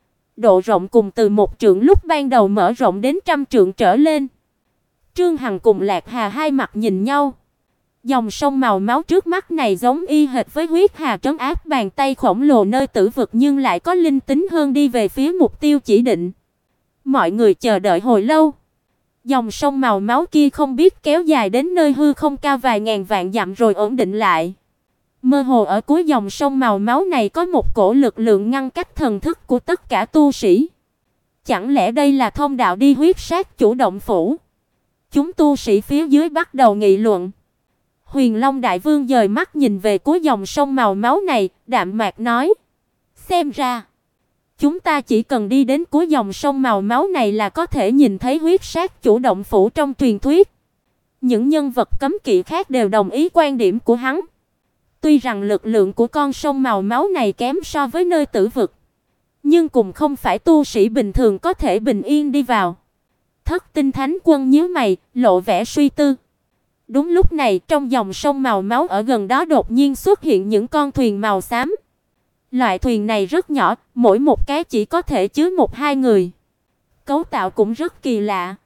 Độ rộng cùng từ một trượng lúc ban đầu mở rộng đến trăm trượng trở lên. Trương Hằng cùng Lạc Hà hai mặt nhìn nhau. Dòng sông màu máu trước mắt này giống y hệt với huyết hà trấn áp bàn tay khổng lồ nơi tử vực, nhưng lại có linh tính hơn, đi về phía mục tiêu chỉ định. Mọi người chờ đợi hồi lâu. Dòng sông màu máu kia không biết kéo dài đến nơi hư không cao vài ngàn vạn dặm rồi ổn định lại. Mơ hồ ở cuối dòng sông màu máu này có một cổ lực lượng ngăn cách thần thức của tất cả tu sĩ. Chẳng lẽ đây là thông đạo đi huyết sát chủ động phủ? Chúng tu sĩ phía dưới bắt đầu nghị luận. Huyền Long Đại Vương dời mắt nhìn về cuối dòng sông màu máu này, đạm mạc nói: "Xem ra, chúng ta chỉ cần đi đến cuối dòng sông màu máu này là có thể nhìn thấy huyết sát chủ động phủ trong truyền thuyết." Những nhân vật cấm kỵ khác đều đồng ý quan điểm của hắn. Tuy rằng lực lượng của con sông màu máu này kém so với nơi tử vực, nhưng cũng không phải tu sĩ bình thường có thể bình yên đi vào. Thất Tinh Thánh Quân nhíu mày, lộ vẻ suy tư. Đúng lúc này, trong dòng sông màu máu ở gần đó đột nhiên xuất hiện những con thuyền màu xám. Loại thuyền này rất nhỏ, mỗi một cái chỉ có thể chứa 1-2 người. Cấu tạo cũng rất kỳ lạ.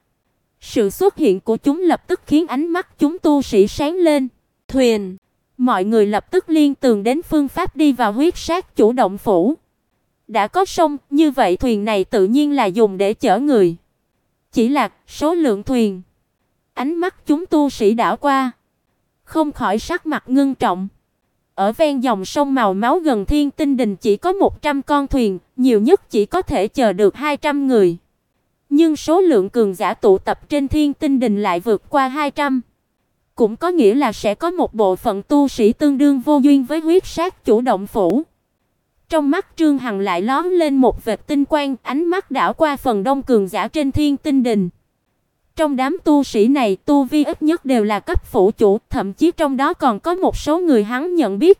Sự xuất hiện của chúng lập tức khiến ánh mắt chúng tu sĩ sáng lên. Thuyền! Mọi người lập tức liên tưởng đến phương pháp đi vào huyết sát chủ động phủ. Đã có sông, như vậy thuyền này tự nhiên là dùng để chở người. Chỉ là số lượng thuyền. Ánh mắt chúng tu sĩ đảo qua, không khỏi sắc mặt ngưng trọng. ở ven dòng sông màu máu gần Thiên Tinh Đình chỉ có 100 con thuyền, nhiều nhất chỉ có thể chờ được 200 người. Nhưng số lượng cường giả tụ tập trên Thiên Tinh Đình lại vượt qua 200. Cũng có nghĩa là sẽ có một bộ phận tu sĩ tương đương vô duyên với huyết sát chủ động phủ. Trong mắt Trương Hằng lại lóe lên một vệt tinh quang, ánh mắt đảo qua phần đông cường giả trên Thiên Tinh Đình. Trong đám tu sĩ này, tu vi ít nhất đều là cấp phủ chủ, thậm chí trong đó còn có một số người hắn nhận biết.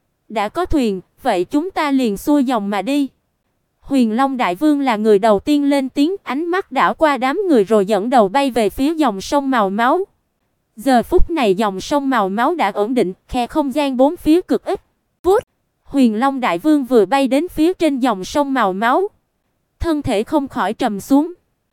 Đã có thuyền, vậy chúng ta liền xuôi dòng mà đi. Huyền Long Đại Vương là người đầu tiên lên tiếng, ánh mắt đảo qua đám người rồi dẫn đầu bay về phía dòng sông màu máu. Giờ phút này dòng sông màu máu đã ổn định, khe không gian bốn phía cực ít. Vút, Huyền Long Đại Vương vừa bay đến phía trên dòng sông màu máu, thân thể không khỏi trầm xuống.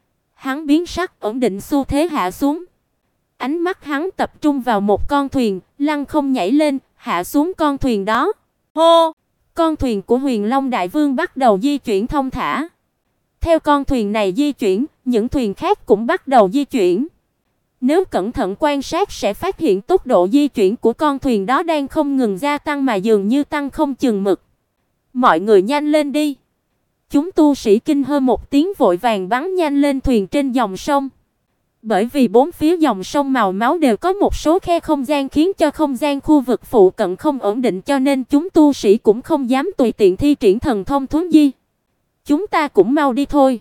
Hắn biến sắc, ổn định xu thế hạ xuống. Ánh mắt hắn tập trung vào một con thuyền, lăng không nhảy lên, hạ xuống con thuyền đó. Hô! Con thuyền của Huyền Long Đại Vương bắt đầu di chuyển thông thả. Theo con thuyền này di chuyển, những thuyền khác cũng bắt đầu di chuyển. Nếu cẩn thận quan sát sẽ phát hiện tốc độ di chuyển của con thuyền đó đang không ngừng gia tăng mà dường như tăng không chừng mực. Mọi người nhanh lên đi! Chúng tu sĩ kinh hô một tiếng vội vàng bắn nhanh lên thuyền trên dòng sông. Bởi vì bốn phía dòng sông màu máu đều có một số khe không gian khiến cho không gian khu vực phụ cận không ổn định, cho nên chúng tu sĩ cũng không dám tùy tiện thi triển thần thông thuấn di. Chúng ta cũng mau đi thôi.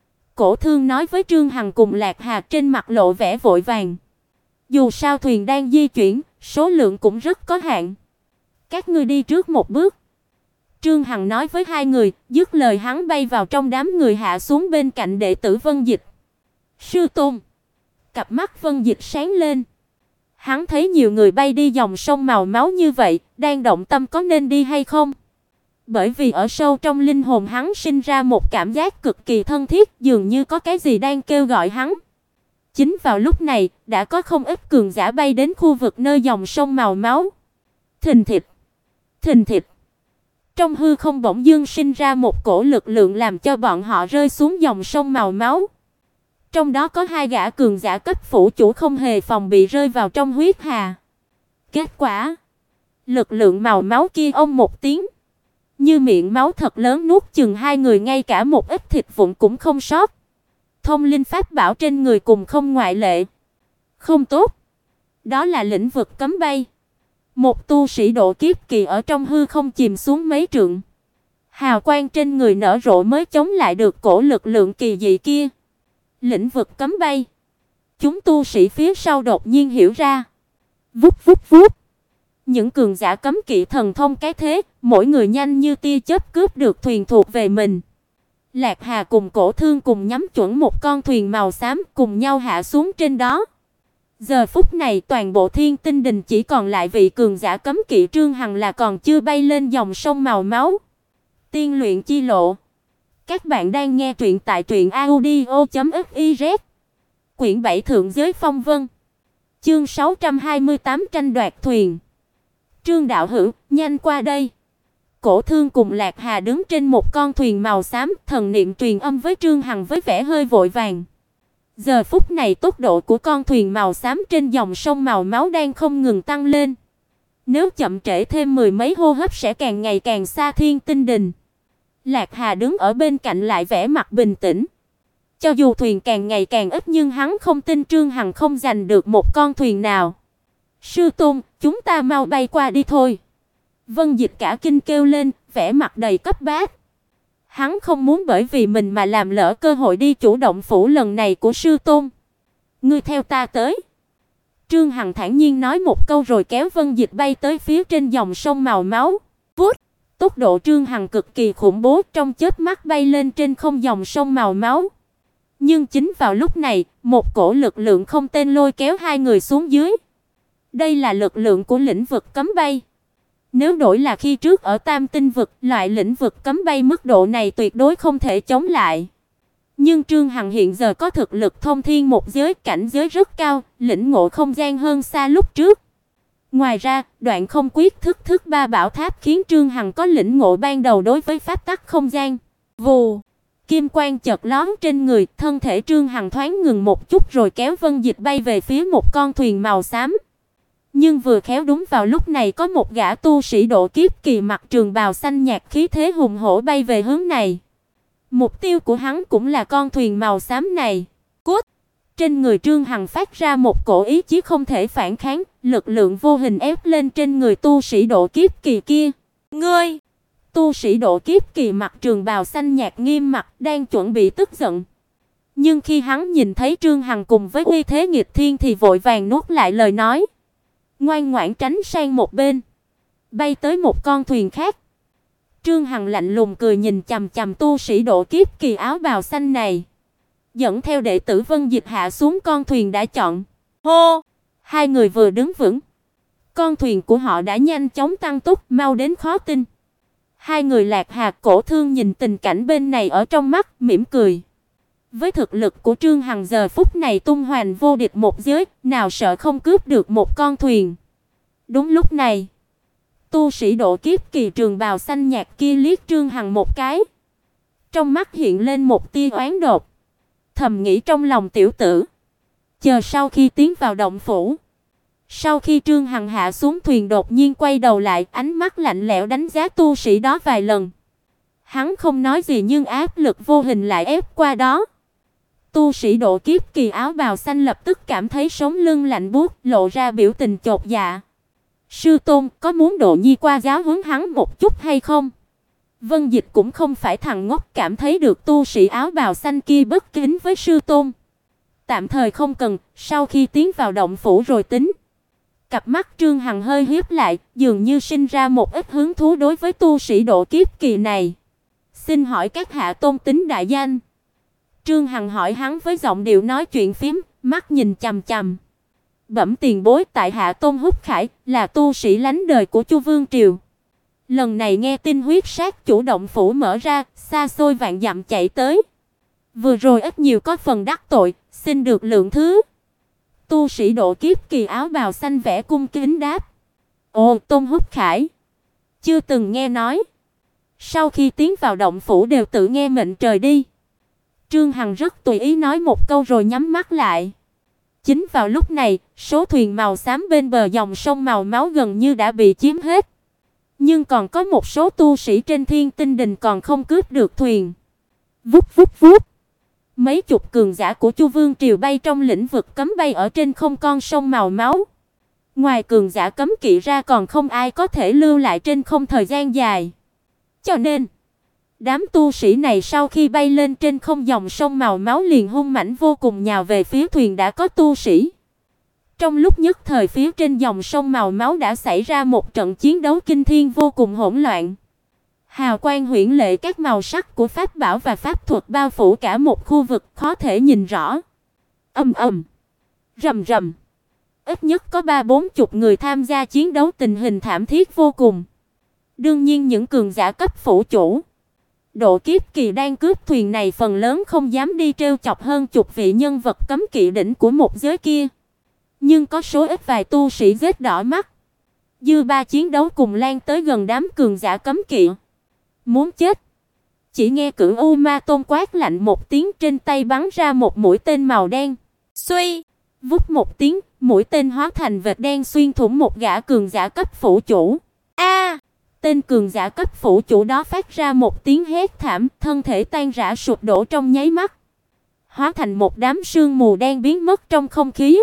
Cổ Thương nói với Trương Hằng cùng Lạc Hà, trên mặt lộ vẻ vội vàng. Dù sao thuyền đang di chuyển, số lượng cũng rất có hạn. Các ngươi đi trước một bước. Trương Hằng nói với hai người, dứt lời hắn bay vào trong đám người hạ xuống bên cạnh đệ tử Vân Dịch. Sư tôn! Cặp mắt Vân Dịch sáng lên. Hắn thấy nhiều người bay đi dòng sông màu máu như vậy, đang động tâm có nên đi hay không. Bởi vì ở sâu trong linh hồn hắn sinh ra một cảm giác cực kỳ thân thiết, dường như có cái gì đang kêu gọi hắn. Chính vào lúc này, đã có không ít cường giả bay đến khu vực nơi dòng sông màu máu. Thình thịch, thình thịch. Trong hư không bỗng dưng sinh ra một cổ lực lượng làm cho bọn họ rơi xuống dòng sông màu máu. Trong đó có hai gã cường giả cấp phủ chủ không hề phòng bị rơi vào trong huyết hà. Kết quả, lực lượng màu máu kia ông một tiếng, như miệng máu thật lớn nuốt chừng hai người, ngay cả một ít thịt vụn cũng không sót. Thông linh pháp bảo trên người cùng không ngoại lệ. Không tốt, đó là lĩnh vực cấm bay. Một tu sĩ độ kiếp kỳ ở trong hư không chìm xuống mấy trượng. Hào quang trên người nở rộ mới chống lại được cổ lực lượng kỳ dị kia. Lĩnh vực cấm bay. Chúng tu sĩ phía sau đột nhiên hiểu ra. Vút vút vút. Những cường giả cấm kỵ thần thông cái thế, mỗi người nhanh như tia chớp cướp được thuyền thuộc về mình. Lạc Hà cùng Cổ Thương cùng nhắm chuẩn một con thuyền màu xám, cùng nhau hạ xuống trên đó. Giờ phút này toàn bộ Thiên Tinh Đình chỉ còn lại vị cường giả cấm kỵ Trương Hằng là còn chưa bay lên dòng sông màu máu. Tiên luyện chi lộ. Các bạn đang nghe truyện tại truyệnaudio.fiz. Quyển 7 Thượng giới phong vân. Chương 628 tranh đoạt thuyền. Trương đạo hữu, nhanh qua đây. Cổ Thương cùng Lạc Hà đứng trên một con thuyền màu xám, thần niệm truyền âm với Trương Hằng với vẻ hơi vội vàng. Giờ phút này tốc độ của con thuyền màu xám trên dòng sông màu máu đang không ngừng tăng lên. Nếu chậm trễ thêm mười mấy hô hấp sẽ càng ngày càng xa Thiên Tinh Đình. Lạc Hà đứng ở bên cạnh lại vẻ mặt bình tĩnh. Cho dù thuyền càng ngày càng ít nhưng hắn không tin Trương Hằng không giành được một con thuyền nào. Sư tôn, chúng ta mau bay qua đi thôi. Vân Dịch cả kinh kêu lên, vẻ mặt đầy cấp bách. Hắn không muốn bởi vì mình mà làm lỡ cơ hội đi chủ động phủ lần này của sư tôn. Ngươi theo ta tới. Trương Hằng thản nhiên nói một câu rồi kéo Vân Dịch bay tới phía trên dòng sông màu máu. Vút, tốc độ Trương Hằng cực kỳ khủng bố, trong chớp mắt bay lên trên không dòng sông màu máu. Nhưng chính vào lúc này, một cổ lực lượng không tên lôi kéo hai người xuống dưới. Đây là lực lượng của lĩnh vực cấm bay. Nếu đổi là khi trước ở Tam Tinh vực, loại lĩnh vực cấm bay mức độ này tuyệt đối không thể chống lại. Nhưng Trương Hằng hiện giờ có thực lực thông thiên một giới, cảnh giới rất cao, lĩnh ngộ không gian hơn xa lúc trước. Ngoài ra, đoạn không quyết thức ba bảo tháp khiến Trương Hằng có lĩnh ngộ ban đầu đối với pháp tắc không gian. Vù, kim quang chợt lóe trên người, thân thể Trương Hằng thoáng ngừng một chút rồi kéo Vân Dịch bay về phía một con thuyền màu xám. Nhưng vừa khéo đúng vào lúc này có một gã tu sĩ độ kiếp kỳ mặc trường bào xanh nhạt khí thế hùng hổ bay về hướng này. Mục tiêu của hắn cũng là con thuyền màu xám này. Cút! Trên người Trương Hằng phát ra một cổ ý chí không thể phản kháng, lực lượng vô hình ép lên trên người tu sĩ độ kiếp kỳ kia. Ngươi! Tu sĩ độ kiếp kỳ mặc trường bào xanh nhạt nghiêm mặt, đang chuẩn bị tức giận. Nhưng khi hắn nhìn thấy Trương Hằng cùng với uy thế nghịch thiên thì vội vàng nuốt lại lời nói. Ngoan ngoãn tránh sang một bên, bay tới một con thuyền khác. Trương Hằng lạnh lùng cười nhìn chằm chằm tu sĩ độ kiếp kỳ áo bào xanh này, dẫn theo đệ tử Vân Dịch hạ xuống con thuyền đã chọn. Hô! Hai người vừa đứng vững, con thuyền của họ đã nhanh chóng tăng tốc, mau đến khó tin. Hai người Lạc Hà Cổ Thương nhìn tình cảnh bên này ở trong mắt, mỉm cười. Với thực lực của Trương Hằng giờ phút này tung hoành vô địch một giới, nào sợ không cướp được một con thuyền. Đúng lúc này, tu sĩ độ kiếp kỳ trường bào xanh nhạt kia liếc Trương Hằng một cái. Trong mắt hiện lên một tia oán độc. Thầm nghĩ trong lòng tiểu tử, chờ sau khi tiến vào động phủ. Sau khi Trương Hằng hạ xuống thuyền đột nhiên quay đầu lại, ánh mắt lạnh lẽo đánh giá tu sĩ đó vài lần. Hắn không nói gì nhưng áp lực vô hình lại ép qua đó. Tu sĩ độ kiếp kỳ áo bào xanh lập tức cảm thấy sống lưng lạnh buốt, lộ ra biểu tình chột dạ. Sư tôn, có muốn Độ Nhi qua giáo huấn hắn một chút hay không? Vân Dịch cũng không phải thằng ngốc, cảm thấy được tu sĩ áo bào xanh kia bất kính với sư tôn. Tạm thời không cần, sau khi tiến vào động phủ rồi tính. Cặp mắt Trương Hằng hơi híp lại, dường như sinh ra một ít hứng thú đối với tu sĩ độ kiếp kỳ này. Xin hỏi các hạ tôn tính đại danh? Trương Hằng hỏi hắn với giọng điệu nói chuyện phím, mắt nhìn chằm chằm. Bẩm tiền bối, tại hạ Tôn Húc Khải, là tu sĩ lánh đời của Chu Vương triều. Lần này nghe tin huyết sát chủ động phủ mở ra, xa xôi vạn dặm chạy tới. Vừa rồi ít nhiều có phần đắc tội, xin được lượng thứ. Tu sĩ độ kiếp kỳ áo bào xanh vẻ cung kính đáp. Ồ, Tôn Húc Khải, chưa từng nghe nói. Sau khi tiến vào động phủ đều tự nghe mệnh trời đi. Trương Hằng rất tùy ý nói một câu rồi nhắm mắt lại. Chính vào lúc này, số thuyền màu xám bên bờ dòng sông màu máu gần như đã bị chiếm hết. Nhưng còn có một số tu sĩ trên Thiên Tinh Đình còn không cướp được thuyền. Vút vút vút. Mấy chục cường giả của Chu Vương triều bay trong lĩnh vực cấm bay ở trên không con sông màu máu. Ngoài cường giả cấm kỵ ra còn không ai có thể lưu lại trên không thời gian dài. Cho nên, đám tu sĩ này sau khi bay lên trên không dòng sông màu máu liền hung mãnh vô cùng nhào về phía thuyền đã có tu sĩ. Trong lúc nhất thời phía trên dòng sông màu máu đã xảy ra một trận chiến đấu kinh thiên vô cùng hỗn loạn. Hào quang huyễn lệ các màu sắc của pháp bảo và pháp thuật bao phủ cả một khu vực khó thể nhìn rõ. Ầm ầm, rầm rầm. Ít nhất có 30-40 người tham gia chiến đấu, tình hình thảm thiết vô cùng. Đương nhiên những cường giả cấp phủ chủ độ kiếp kỳ đang cướp thuyền này phần lớn không dám đi trêu chọc hơn chục vị nhân vật cấm kỵ đỉnh của một giới kia. Nhưng có số ít vài tu sĩ vết đỏ mắt. Dư ba chiến đấu cùng lan tới gần đám cường giả cấm kỵ. Muốn chết. Chỉ nghe Cửu U Ma Tôn quát lạnh một tiếng, trên tay bắn ra một mũi tên màu đen. Xuy, vút một tiếng, mũi tên hóa thành vệt đen xuyên thủng một gã cường giả cấp phủ chủ. A! Tên cường giả cấp phủ chủ đó phát ra một tiếng hét thảm, thân thể tan rã sụp đổ trong nháy mắt, hóa thành một đám sương mù đen biến mất trong không khí.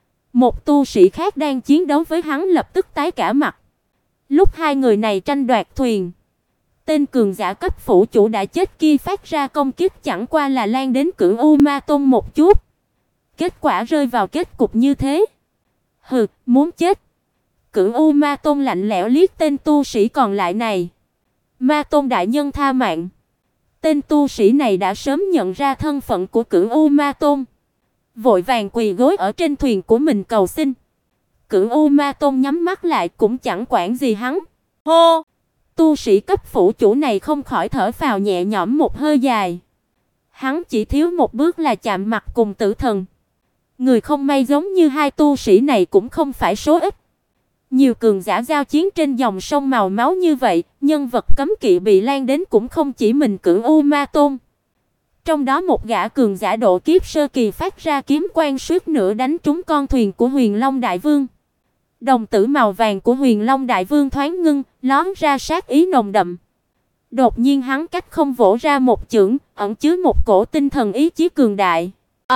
Một tu sĩ khác đang chiến đấu với hắn lập tức tái cả mặt. Lúc hai người này tranh đoạt thuyền, tên cường giả cấp phủ chủ đã chết kia phát ra công kích chẳng qua là lan đến Cửu U Ma Tôn một chút. Kết quả rơi vào kết cục như thế. Hừ, muốn chết. Cửu U Ma Tôn lạnh lẽo liếc tên tu sĩ còn lại này. Ma Tôn đại nhân tha mạng. Tên tu sĩ này đã sớm nhận ra thân phận của Cửu U Ma Tôn, vội vàng quỳ gối ở trên thuyền của mình cầu xin. Cửu U Ma Tôn nhắm mắt lại cũng chẳng quản gì hắn. Hô! Tu sĩ cấp phủ chủ này không khỏi thở phào nhẹ nhõm một hơi dài. Hắn chỉ thiếu một bước là chạm mặt cùng tử thần. Người không may giống như hai tu sĩ này cũng không phải số ít. Nhiều cường giả giao chiến trên dòng sông màu máu như vậy, nhân vật cấm kỵ bị lan đến cũng không chỉ mình Cửu U Ma Tôn. Trong đó một gã cường giả độ kiếp sơ kỳ phát ra kiếm quang suýt nữa đánh trúng con thuyền của Huyền Long Đại Vương. Đồng tử màu vàng của Huyền Long Đại Vương thoáng ngưng, lóe ra sát ý nồng đậm. Đột nhiên hắn cách không vỗ ra một chưởng, ẩn chứa một cổ tinh thần ý chí cường đại.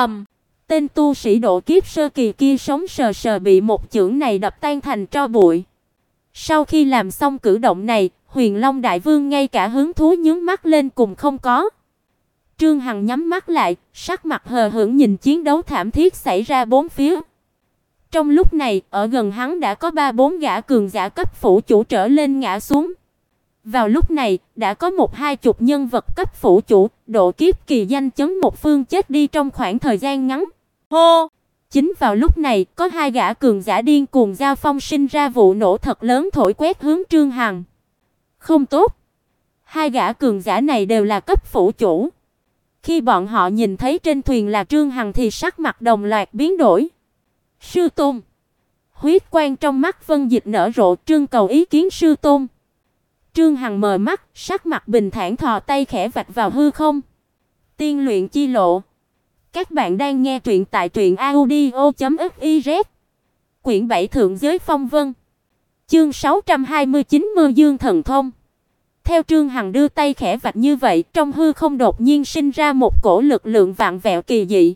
Tên tu sĩ độ kiếp sơ kỳ kia sống sờ sờ bị một chưởng này đập tan thành tro bụi. Sau khi làm xong cử động này, Huyền Long Đại Vương ngay cả hứng thú nhướng mắt lên cùng không có. Trương Hằng nhắm mắt lại, sắc mặt hờ hững nhìn chiến đấu thảm thiết xảy ra bốn phía. Trong lúc này, ở gần hắn đã có 3-4 gã cường giả cấp phủ chủ trở lên ngã xuống. Vào lúc này, đã có 1-20 nhân vật cấp phủ chủ, độ kiếp kỳ danh chấn một phương chết đi trong khoảng thời gian ngắn. Hô! Chính vào lúc này, có 2 gã cường giả điên cuồng giao phong sinh ra vụ nổ thật lớn thổi quét hướng Trương Hằng. Không tốt. 2 gã cường giả này đều là cấp phủ chủ. Khi bọn họ nhìn thấy trên thuyền là Trương Hằng thì sắc mặt đồng loạt biến đổi. Sư tôn. Huyết quang trong mắt Vân Dịch nở rộ, trưng cầu ý kiến sư tôn. Trương Hằng mờ mắt, sắc mặt bình thản thò tay khẽ vạch vào hư không. Tiên luyện chi lộ. Các bạn đang nghe truyện tại truyệnaudio.fiz. Quyển 7 Thượng giới phong vân. Chương 629 Mơ Dương thần thông. Theo Trương Hằng đưa tay khẽ vạch như vậy, trong hư không đột nhiên sinh ra một cổ lực lượng vạn vẹo kỳ dị.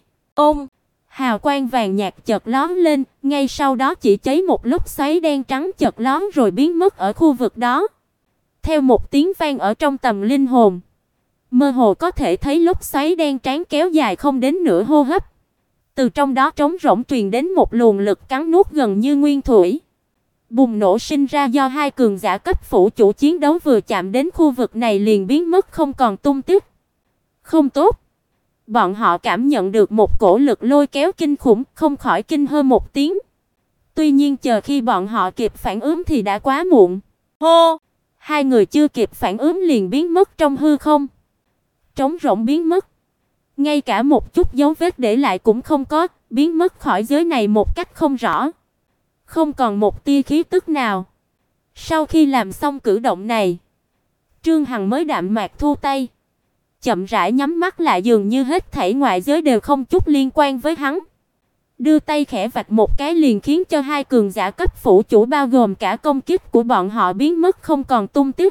Hào quang vàng nhạt chợt lóe lên, ngay sau đó chỉ cháy một lúc xoáy đen trắng chợt lóe rồi biến mất ở khu vực đó. Theo một tiếng vang ở trong tầm linh hồn, mơ hồ có thể thấy lúc xoáy đen trắng kéo dài không đến nửa hô hấp. Từ trong đó trống rỗng truyền đến một luồng lực cắn nuốt gần như nguyên thủy. Bùng nổ sinh ra do 2 cường giả cấp phủ chủ chiến đấu vừa chạm đến khu vực này liền biến mất không còn tung tích. Không tốt. Bọn họ cảm nhận được một cổ lực lôi kéo kinh khủng, không khỏi kinh hô một tiếng. Tuy nhiên chờ khi bọn họ kịp phản ứng thì đã quá muộn. Hô! 2 người chưa kịp phản ứng liền biến mất trong hư không. Trống rỗng biến mất. Ngay cả một chút dấu vết để lại cũng không có, biến mất khỏi giới này một cách không rõ. Không còn một tia khí tức nào. Sau khi làm xong cử động này, Trương Hằng mới đạm mạc thu tay. Chậm rãi nhắm mắt lại, dường như hết thảy ngoại giới đều không chút liên quan với hắn. Đưa tay khẽ vạch một cái liền khiến cho 2 cường giả cấp phủ chủ bao gồm cả công kích của bọn họ biến mất không còn tung tích.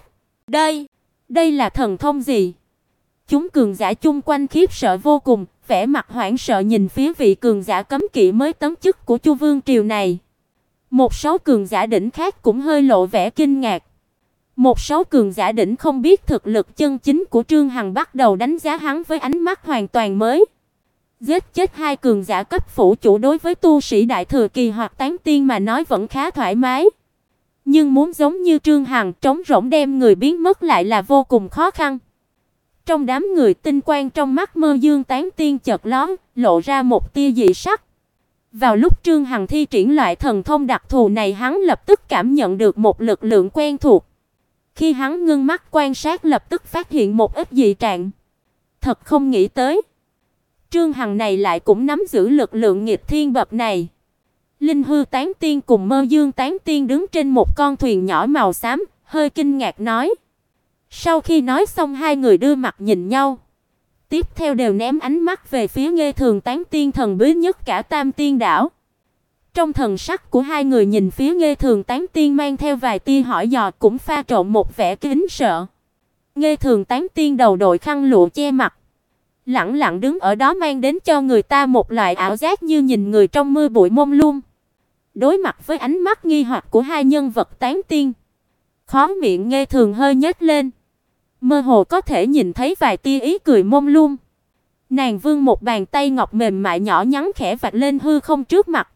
Đây là thần thông gì? Chúng cường giả chung quanh khiếp sợ vô cùng, vẻ mặt hoảng sợ nhìn phía vị cường giả cấm kỵ mới tấn chức của Chu Vương triều này. Một số cường giả đỉnh khác cũng hơi lộ vẻ kinh ngạc. Một số cường giả đỉnh không biết thực lực chân chính của Trương Hằng bắt đầu đánh giá hắn với ánh mắt hoàn toàn mới. Giết chết 2 cường giả cấp phủ chủ đối với tu sĩ đại thừa kỳ hoặc tán tiên mà nói vẫn khá thoải mái. Nhưng muốn giống như Trương Hằng trống rỗng đem người biến mất lại là vô cùng khó khăn. Trong đám người, tinh quang trong mắt Mơ Dương tán tiên chợt lóe, lộ ra một tia dị sắc. Vào lúc Trương Hằng thi triển loại thần thông đặc thù này, hắn lập tức cảm nhận được một lực lượng quen thuộc. Khi hắn ngưng mắt quan sát lập tức phát hiện một ít dị trạng. Thật không nghĩ tới, Trương Hằng này lại cũng nắm giữ lực lượng nghịch thiên bậc này. Linh Hư tán tiên cùng Mơ Dương tán tiên đứng trên một con thuyền nhỏ màu xám, hơi kinh ngạc nói. Sau khi nói xong 2 người đưa mặt nhìn nhau. Tiếp theo đều ném ánh mắt về phía Nghê Thường tán tiên thần bí nhất cả Tam Tiên đảo. Trong thần sắc của 2 người nhìn phía Nghê Thường tán tiên mang theo vài tia hỏi dò, cũng pha trộn một vẻ kính sợ. Nghê Thường tán tiên đầu đội khăn lụa che mặt, lẳng lặng đứng ở đó mang đến cho người ta một loại ảo giác như nhìn người trong mưa bụi mông lung. Đối mặt với ánh mắt nghi hoặc của 2 nhân vật tán tiên, khóe miệng Nghê Thường hơi nhếch lên, mơ hồ có thể nhìn thấy vài tia ý cười mông lung. Nàng vươn một bàn tay ngọc mềm mại nhỏ nhắn khẽ vạch lên hư không trước mặt.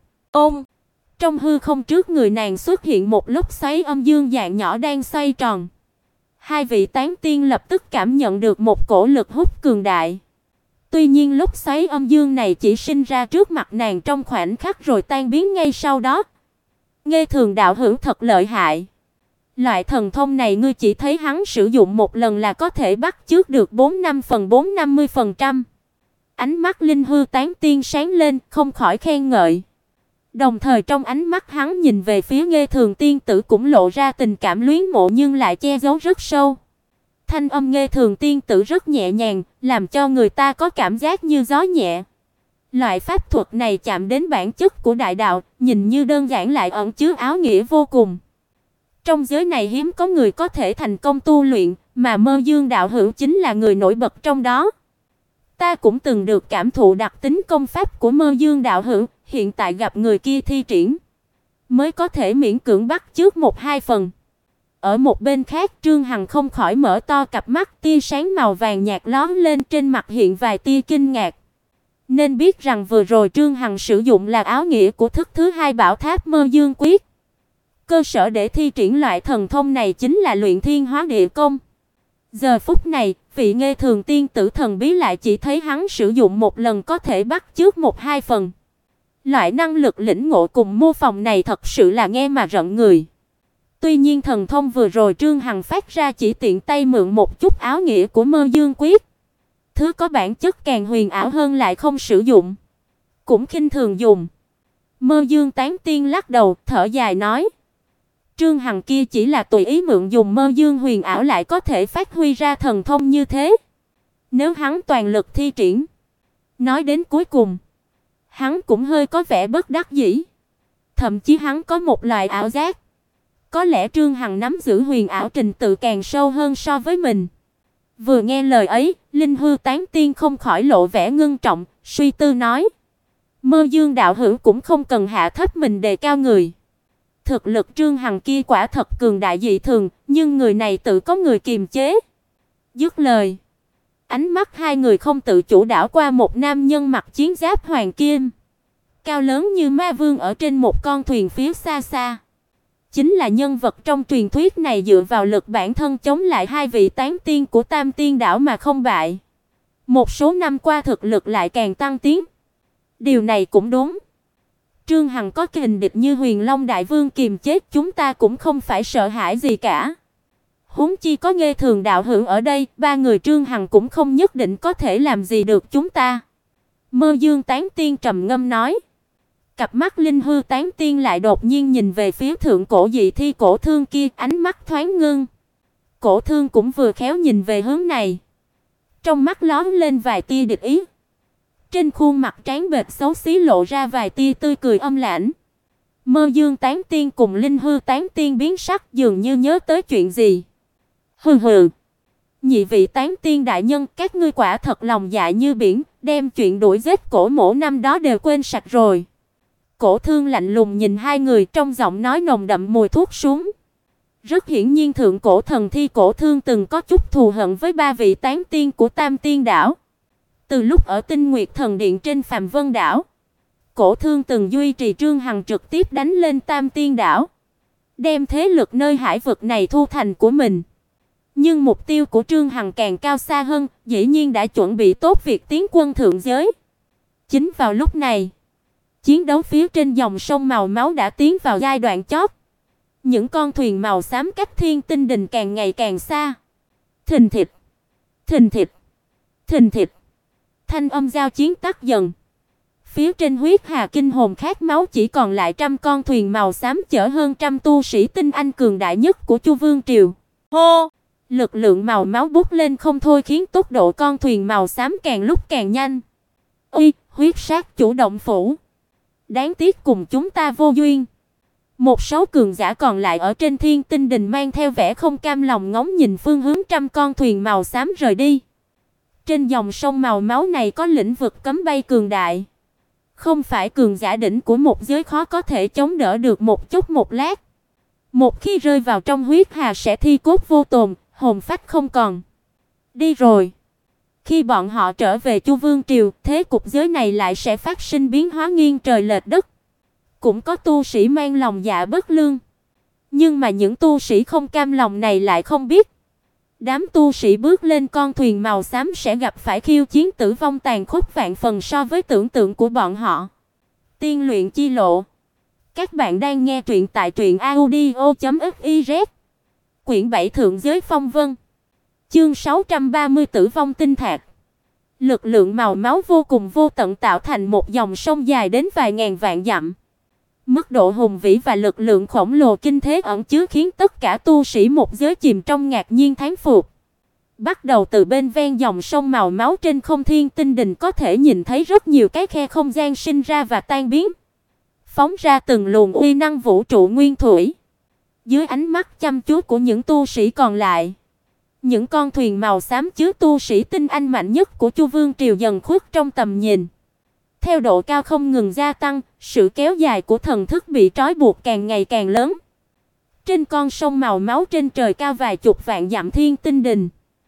Trong hư không trước người nàng xuất hiện một lốc xoáy âm dương dạng nhỏ đang xoay tròn. 2 vị tán tiên lập tức cảm nhận được một cổ lực hút cường đại. Tuy nhiên lốc xoáy âm dương này chỉ sinh ra trước mặt nàng trong khoảnh khắc rồi tan biến ngay sau đó. Nghê Thường đạo hữu thật lợi hại. Loại thần thông này ngươi chỉ thấy hắn sử dụng một lần là có thể bắt chước được 4-50%. Ánh mắt Linh Hư tán tiên sáng lên, không khỏi khen ngợi. Đồng thời trong ánh mắt hắn nhìn về phía Nghê Thường tiên tử cũng lộ ra tình cảm luyến mộ nhưng lại che giấu rất sâu. Thanh âm Nghê Thường tiên tử rất nhẹ nhàng, làm cho người ta có cảm giác như gió nhẹ. Loại pháp thuật này chạm đến bản chất của đại đạo, nhìn như đơn giản lại ẩn chứa áo nghĩa vô cùng. Trong giới này hiếm có người có thể thành công tu luyện, mà Mơ Dương đạo hữu chính là người nổi bật trong đó. Ta cũng từng được cảm thụ đặc tính công pháp của Mơ Dương đạo hữu, hiện tại gặp người kia thi triển, mới có thể miễn cưỡng bắt chước một hai phần. Ở một bên khác, Trương Hằng không khỏi mở to cặp mắt, tia sáng màu vàng nhạt lóe lên, trên mặt hiện vài tia kinh ngạc. Nên biết rằng vừa rồi Trương Hằng sử dụng là áo nghĩa của thức thứ hai Bảo Tháp Mơ Dương Quyết. Cơ sở để thi triển loại thần thông này chính là luyện thiên hóa địa công. Giờ phút này, vị Nghê Thường tiên tử thần bí lại chỉ thấy hắn sử dụng một lần có thể bắt chước một hai phần. Loại năng lực lĩnh ngộ cùng mô phỏng này thật sự là nghe mà rợn người. Tuy nhiên thần thông vừa rồi Trương Hằng phát ra chỉ tiện tay mượn một chút áo nghĩa của Mơ Dương Quyết. Thứ có bản chất càng huyền ảo hơn lại không sử dụng, cũng khinh thường dùng. Mơ Dương Tán Tiên lắc đầu, thở dài nói: Trương Hằng kia chỉ là tùy ý mượn dùng Mơ Dương huyền ảo lại có thể phát huy ra thần thông như thế. Nếu hắn toàn lực thi triển, nói đến cuối cùng, hắn cũng hơi có vẻ bất đắc dĩ. Thậm chí hắn có một loại ảo giác, có lẽ Trương Hằng nắm giữ huyền ảo trình tự càng sâu hơn so với mình. Vừa nghe lời ấy, Linh Hư Tán Tiên không khỏi lộ vẻ ngưng trọng, suy tư nói: Mơ Dương đạo hữu cũng không cần hạ thấp mình đề cao người. Thực lực Trương Hằng kia quả thật cường đại dị thường, nhưng người này tự có người kiềm chế. Dứt lời, ánh mắt hai người không tự chủ đảo qua một nam nhân mặc chiến giáp hoàng kim, cao lớn như ma vương ở trên một con thuyền phía xa xa. Chính là nhân vật trong truyền thuyết này dựa vào lực bản thân chống lại hai vị tán tiên của Tam Tiên đảo mà không bại. Một số năm qua thực lực lại càng tăng tiến. Điều này cũng đúng. Trương Hằng có kình địch như Huyền Long đại vương kiềm chế, chúng ta cũng không phải sợ hãi gì cả. Huống chi có Nghê Thường đạo hữu ở đây, ba người Trương Hằng cũng không nhất định có thể làm gì được chúng ta. Mơ Dương Tán Tiên trầm ngâm nói. Cặp mắt Linh Hư Tán Tiên lại đột nhiên nhìn về phía thượng cổ dị thi Cổ Thương kia, ánh mắt thoáng ngưng. Cổ Thương cũng vừa khéo nhìn về hướng này, trong mắt lóe lên vài tia địch ý. Trên khuôn mặt trắng bệch xấu xí lộ ra vài tia tươi cười âm lãnh. Mơ Dương Tán Tiên cùng Linh Hư Tán Tiên biến sắc, dường như nhớ tới chuyện gì. Hừ hừ. Nhị vị Tán Tiên đại nhân, các ngươi quả thật lòng dạ như biển, đem chuyện đuổi giết Cổ Mỗ năm đó đều quên sạch rồi. Cổ Thương lạnh lùng nhìn hai người, trong giọng nói nồng đậm mùi thuốc súng. Rất hiển nhiên thượng cổ thần thi Cổ Thương từng có chút thù hận với ba vị Tán Tiên của Tam Tiên đảo. Từ lúc ở Tinh Nguyệt Thần Điện trên Phàm Vân đảo, Cổ Thương từng duy trì Trương Hằng trực tiếp đánh lên Tam Tiên đảo, đem thế lực nơi hải vực này thu thành của mình. Nhưng mục tiêu của Trương Hằng càng cao xa hơn, dĩ nhiên đã chuẩn bị tốt việc tiến quân thượng giới. Chính vào lúc này, chiến đấu phía trên dòng sông màu máu đã tiến vào giai đoạn chót. Những con thuyền màu xám cách Thiên Tinh Đình càng ngày càng xa. Thình thịch, thình thịch, thình thịch. Thanh âm giao chiến tắt dần. Phía trên huyết hà kinh hồn khát máu chỉ còn lại trăm con thuyền màu xám chở hơn trăm tu sĩ tinh anh cường đại nhất của Chu Vương triều. Hô! Lực lượng màu máu bút lên không thôi, khiến tốc độ con thuyền màu xám càng lúc càng nhanh. Uy, huyết sát chủ động phủ. Đáng tiếc cùng chúng ta vô duyên. Một số cường giả còn lại ở trên Thiên Tinh Đình mang theo vẻ không cam lòng ngóng nhìn phương hướng trăm con thuyền màu xám rời đi. Trên dòng sông màu máu này có lĩnh vực cấm bay cường đại. Không phải cường giả đỉnh của một giới khó có thể chống đỡ được một chút một lát. Một khi rơi vào trong huyết hà sẽ thi cốt vô tồn, hồn phách không còn. Đi rồi. Khi bọn họ trở về Chu Vương triều, thế cục giới này lại sẽ phát sinh biến hóa nghiêng trời lệch đất. Cũng có tu sĩ mang lòng dạ bất lương. Nhưng mà những tu sĩ không cam lòng này lại không biết, đám tu sĩ bước lên con thuyền màu xám sẽ gặp phải khiêu chiến tử vong tàn khốc vạn phần so với tưởng tượng của bọn họ. Tiên luyện chi lộ. Các bạn đang nghe truyện tại truyệnaudio.fiz. Quyển 7 Thượng giới phong vân. Chương 630 Tử vong tinh thạch. Lực lượng màu máu vô cùng vô tận tạo thành một dòng sông dài đến vài ngàn vạn dặm. Mức độ hùng vĩ và lực lượng khổng lồ kinh thế ẩn chứa khiến tất cả tu sĩ một giới chìm trong ngạc nhiên thán phục. Bắt đầu từ bên ven dòng sông màu máu trên không thiên tinh đình có thể nhìn thấy rất nhiều cái khe không gian sinh ra và tan biến, phóng ra từng luồng uy năng vũ trụ nguyên thủy. Dưới ánh mắt chăm chú của những tu sĩ còn lại, những con thuyền màu xám chứa tu sĩ tinh anh mạnh nhất của Chu Vương triều dần khuất trong tầm nhìn. Theo độ cao không ngừng gia tăng, sự kéo dài của thần thức bị trói buộc càng ngày càng lớn. Trên con sông màu máu trên trời cao vài chục vạn dặm thiên tinh đình,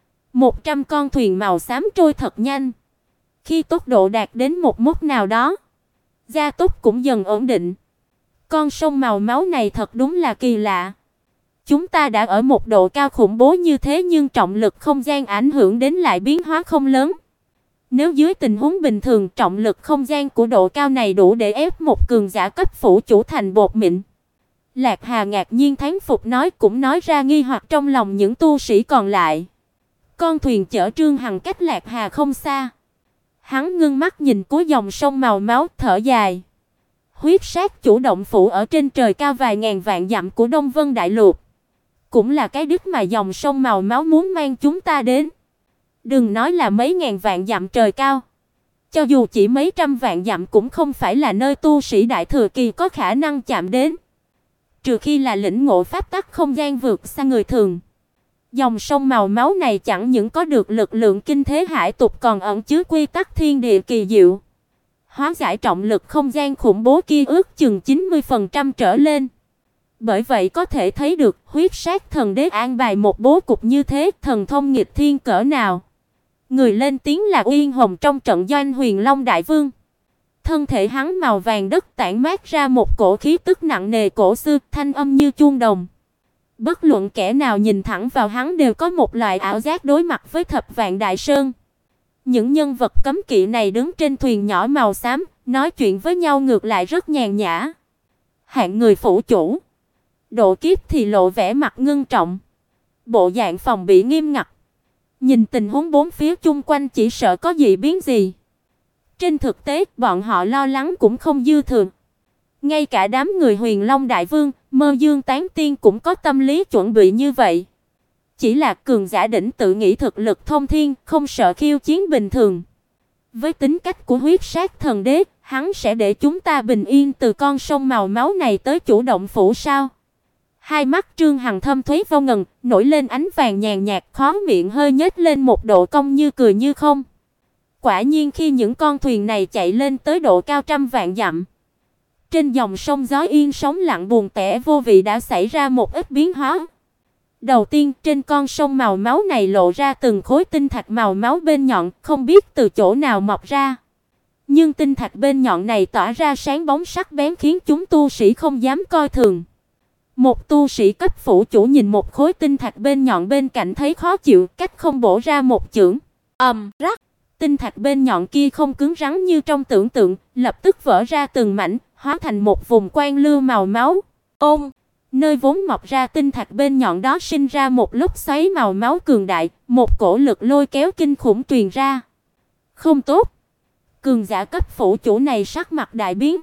100 con thuyền màu xám trôi thật nhanh. Khi tốc độ đạt đến một mức nào đó, gia tốc cũng dần ổn định. Con sông màu máu này thật đúng là kỳ lạ. Chúng ta đã ở một độ cao khủng bố như thế nhưng trọng lực không gian ảnh hưởng đến lại biến hóa không lớn. Nếu dưới tình huống bình thường, trọng lực không gian của độ cao này đủ để ép một cường giả cấp phủ chủ thành bột mịn. Lạc Hà ngạc nhiên thán phục nói, cũng nói ra nghi hoặc trong lòng những tu sĩ còn lại. Con thuyền chở Trương Hằng cách Lạc Hà không xa. Hắn ngưng mắt nhìn cuối dòng sông màu máu, thở dài. Huyết sát chủ động phủ ở trên trời cao vài ngàn vạn dặm của Đông Vân Đại Lục, cũng là cái đích mà dòng sông màu máu muốn mang chúng ta đến. Đừng nói là mấy ngàn vạn dặm trời cao, cho dù chỉ mấy trăm vạn dặm cũng không phải là nơi tu sĩ đại thừa kỳ có khả năng chạm đến, trừ khi là lĩnh ngộ pháp tắc không gian vượt xa người thường. Dòng sông màu máu này chẳng những có được lực lượng kinh thế hải tục, còn ẩn chứa quy tắc thiên địa kỳ diệu, hóa giải trọng lực không gian khủng bố kia ước chừng 90% trở lên. Bởi vậy có thể thấy được huyết sát thần đế an bài một bố cục như thế thần thông nghịch thiên cỡ nào. Người lên tiếng là Uyên Hồng trong trận doanh Huyền Long Đại Vương. Thân thể hắn màu vàng đất tản mát ra một cổ khí tức nặng nề cổ xưa, thanh âm như chuông đồng. Bất luận kẻ nào nhìn thẳng vào hắn đều có một loại ảo giác đối mặt với Thập Vạn Đại Sơn. Những nhân vật cấm kỵ này đứng trên thuyền nhỏ màu xám, nói chuyện với nhau ngược lại rất nhàn nhã. Hạng người phủ chủ, Độ Kiếp thì lộ vẻ mặt ngưng trọng, bộ dạng phòng bị nghiêm ngặt. Nhìn tình huống bốn phía chung quanh chỉ sợ có dị biến gì. Trên thực tế, bọn họ lo lắng cũng không dư thừa. Ngay cả đám người Huyền Long Đại Vương, Mơ Dương Tán Tiên cũng có tâm lý chuẩn bị như vậy. Chỉ là cường giả đỉnh tự nghĩ thực lực thông thiên, không sợ khiêu chiến bình thường. Với tính cách của huyết sát thần đế, hắn sẽ để chúng ta bình yên từ con sông màu máu này tới chủ động phủ sao? Hai mắt Trương Hằng thâm thúy vô ngần, nổi lên ánh vàng nhàn nhạt, khóe miệng hơi nhếch lên một độ cong như cười như không. Quả nhiên khi những con thuyền này chạy lên tới độ cao trăm vạn dặm, trên dòng sông gió yên sóng lặng buồn tẻ vô vị đã xảy ra một ít biến hóa. Đầu tiên, trên con sông màu máu này lộ ra từng khối tinh thạch màu máu bên nhọn, không biết từ chỗ nào mọc ra. Nhưng tinh thạch bên nhọn này tỏa ra sáng bóng sắc bén khiến chúng tu sĩ không dám coi thường. Một tu sĩ cấp phủ chủ nhìn một khối tinh thạch bên nhọn bên cạnh thấy khó chịu, cách không bổ ra một chưởng. Rắc. Tinh thạch bên nhọn kia không cứng rắn như trong tưởng tượng, lập tức vỡ ra từng mảnh, hóa thành một vùng quang lưu màu máu. Nơi vốn mọc ra tinh thạch bên nhọn đó sinh ra một lốc xoáy màu máu cường đại, một cổ lực lôi kéo kinh khủng truyền ra. Không tốt. Cường giả cấp phủ chủ này sắc mặt đại biến.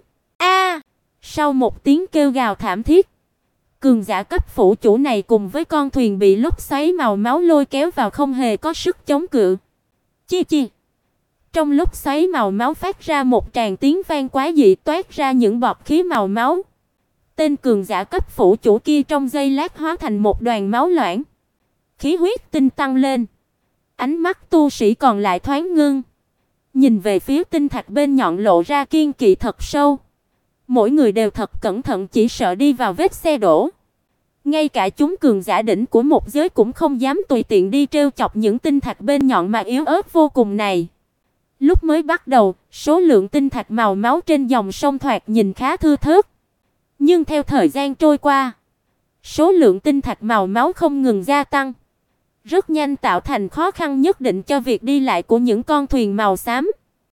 Sau một tiếng kêu gào thảm thiết, cường giả cấp phủ chủ này cùng với con thuyền bị lốc xoáy màu máu lôi kéo vào không hề có sức chống cự. Chi. Trong lốc xoáy màu máu phát ra một tràng tiếng vang quái dị, toát ra những bọt khí màu máu. Tên cường giả cấp phủ chủ kia trong giây lát hóa thành một đoàn máu loãng. Khí huyết tinh tăng lên. Ánh mắt tu sĩ còn lại thoáng ngưng. Nhìn về phía tinh thạch bên nhọn lộ ra kiên kỵ thật sâu. Mỗi người đều thật cẩn thận, chỉ sợ đi vào vết xe đổ. Ngay cả chúng cường giả đỉnh của một giới cũng không dám tùy tiện đi trêu chọc những tinh thạch bên nhọn mà yếu ớt vô cùng này. Lúc mới bắt đầu, số lượng tinh thạch màu máu trên dòng sông thoạt nhìn khá thưa thớt. Nhưng theo thời gian trôi qua, số lượng tinh thạch màu máu không ngừng gia tăng, rất nhanh tạo thành khó khăn nhất định cho việc đi lại của những con thuyền màu xám.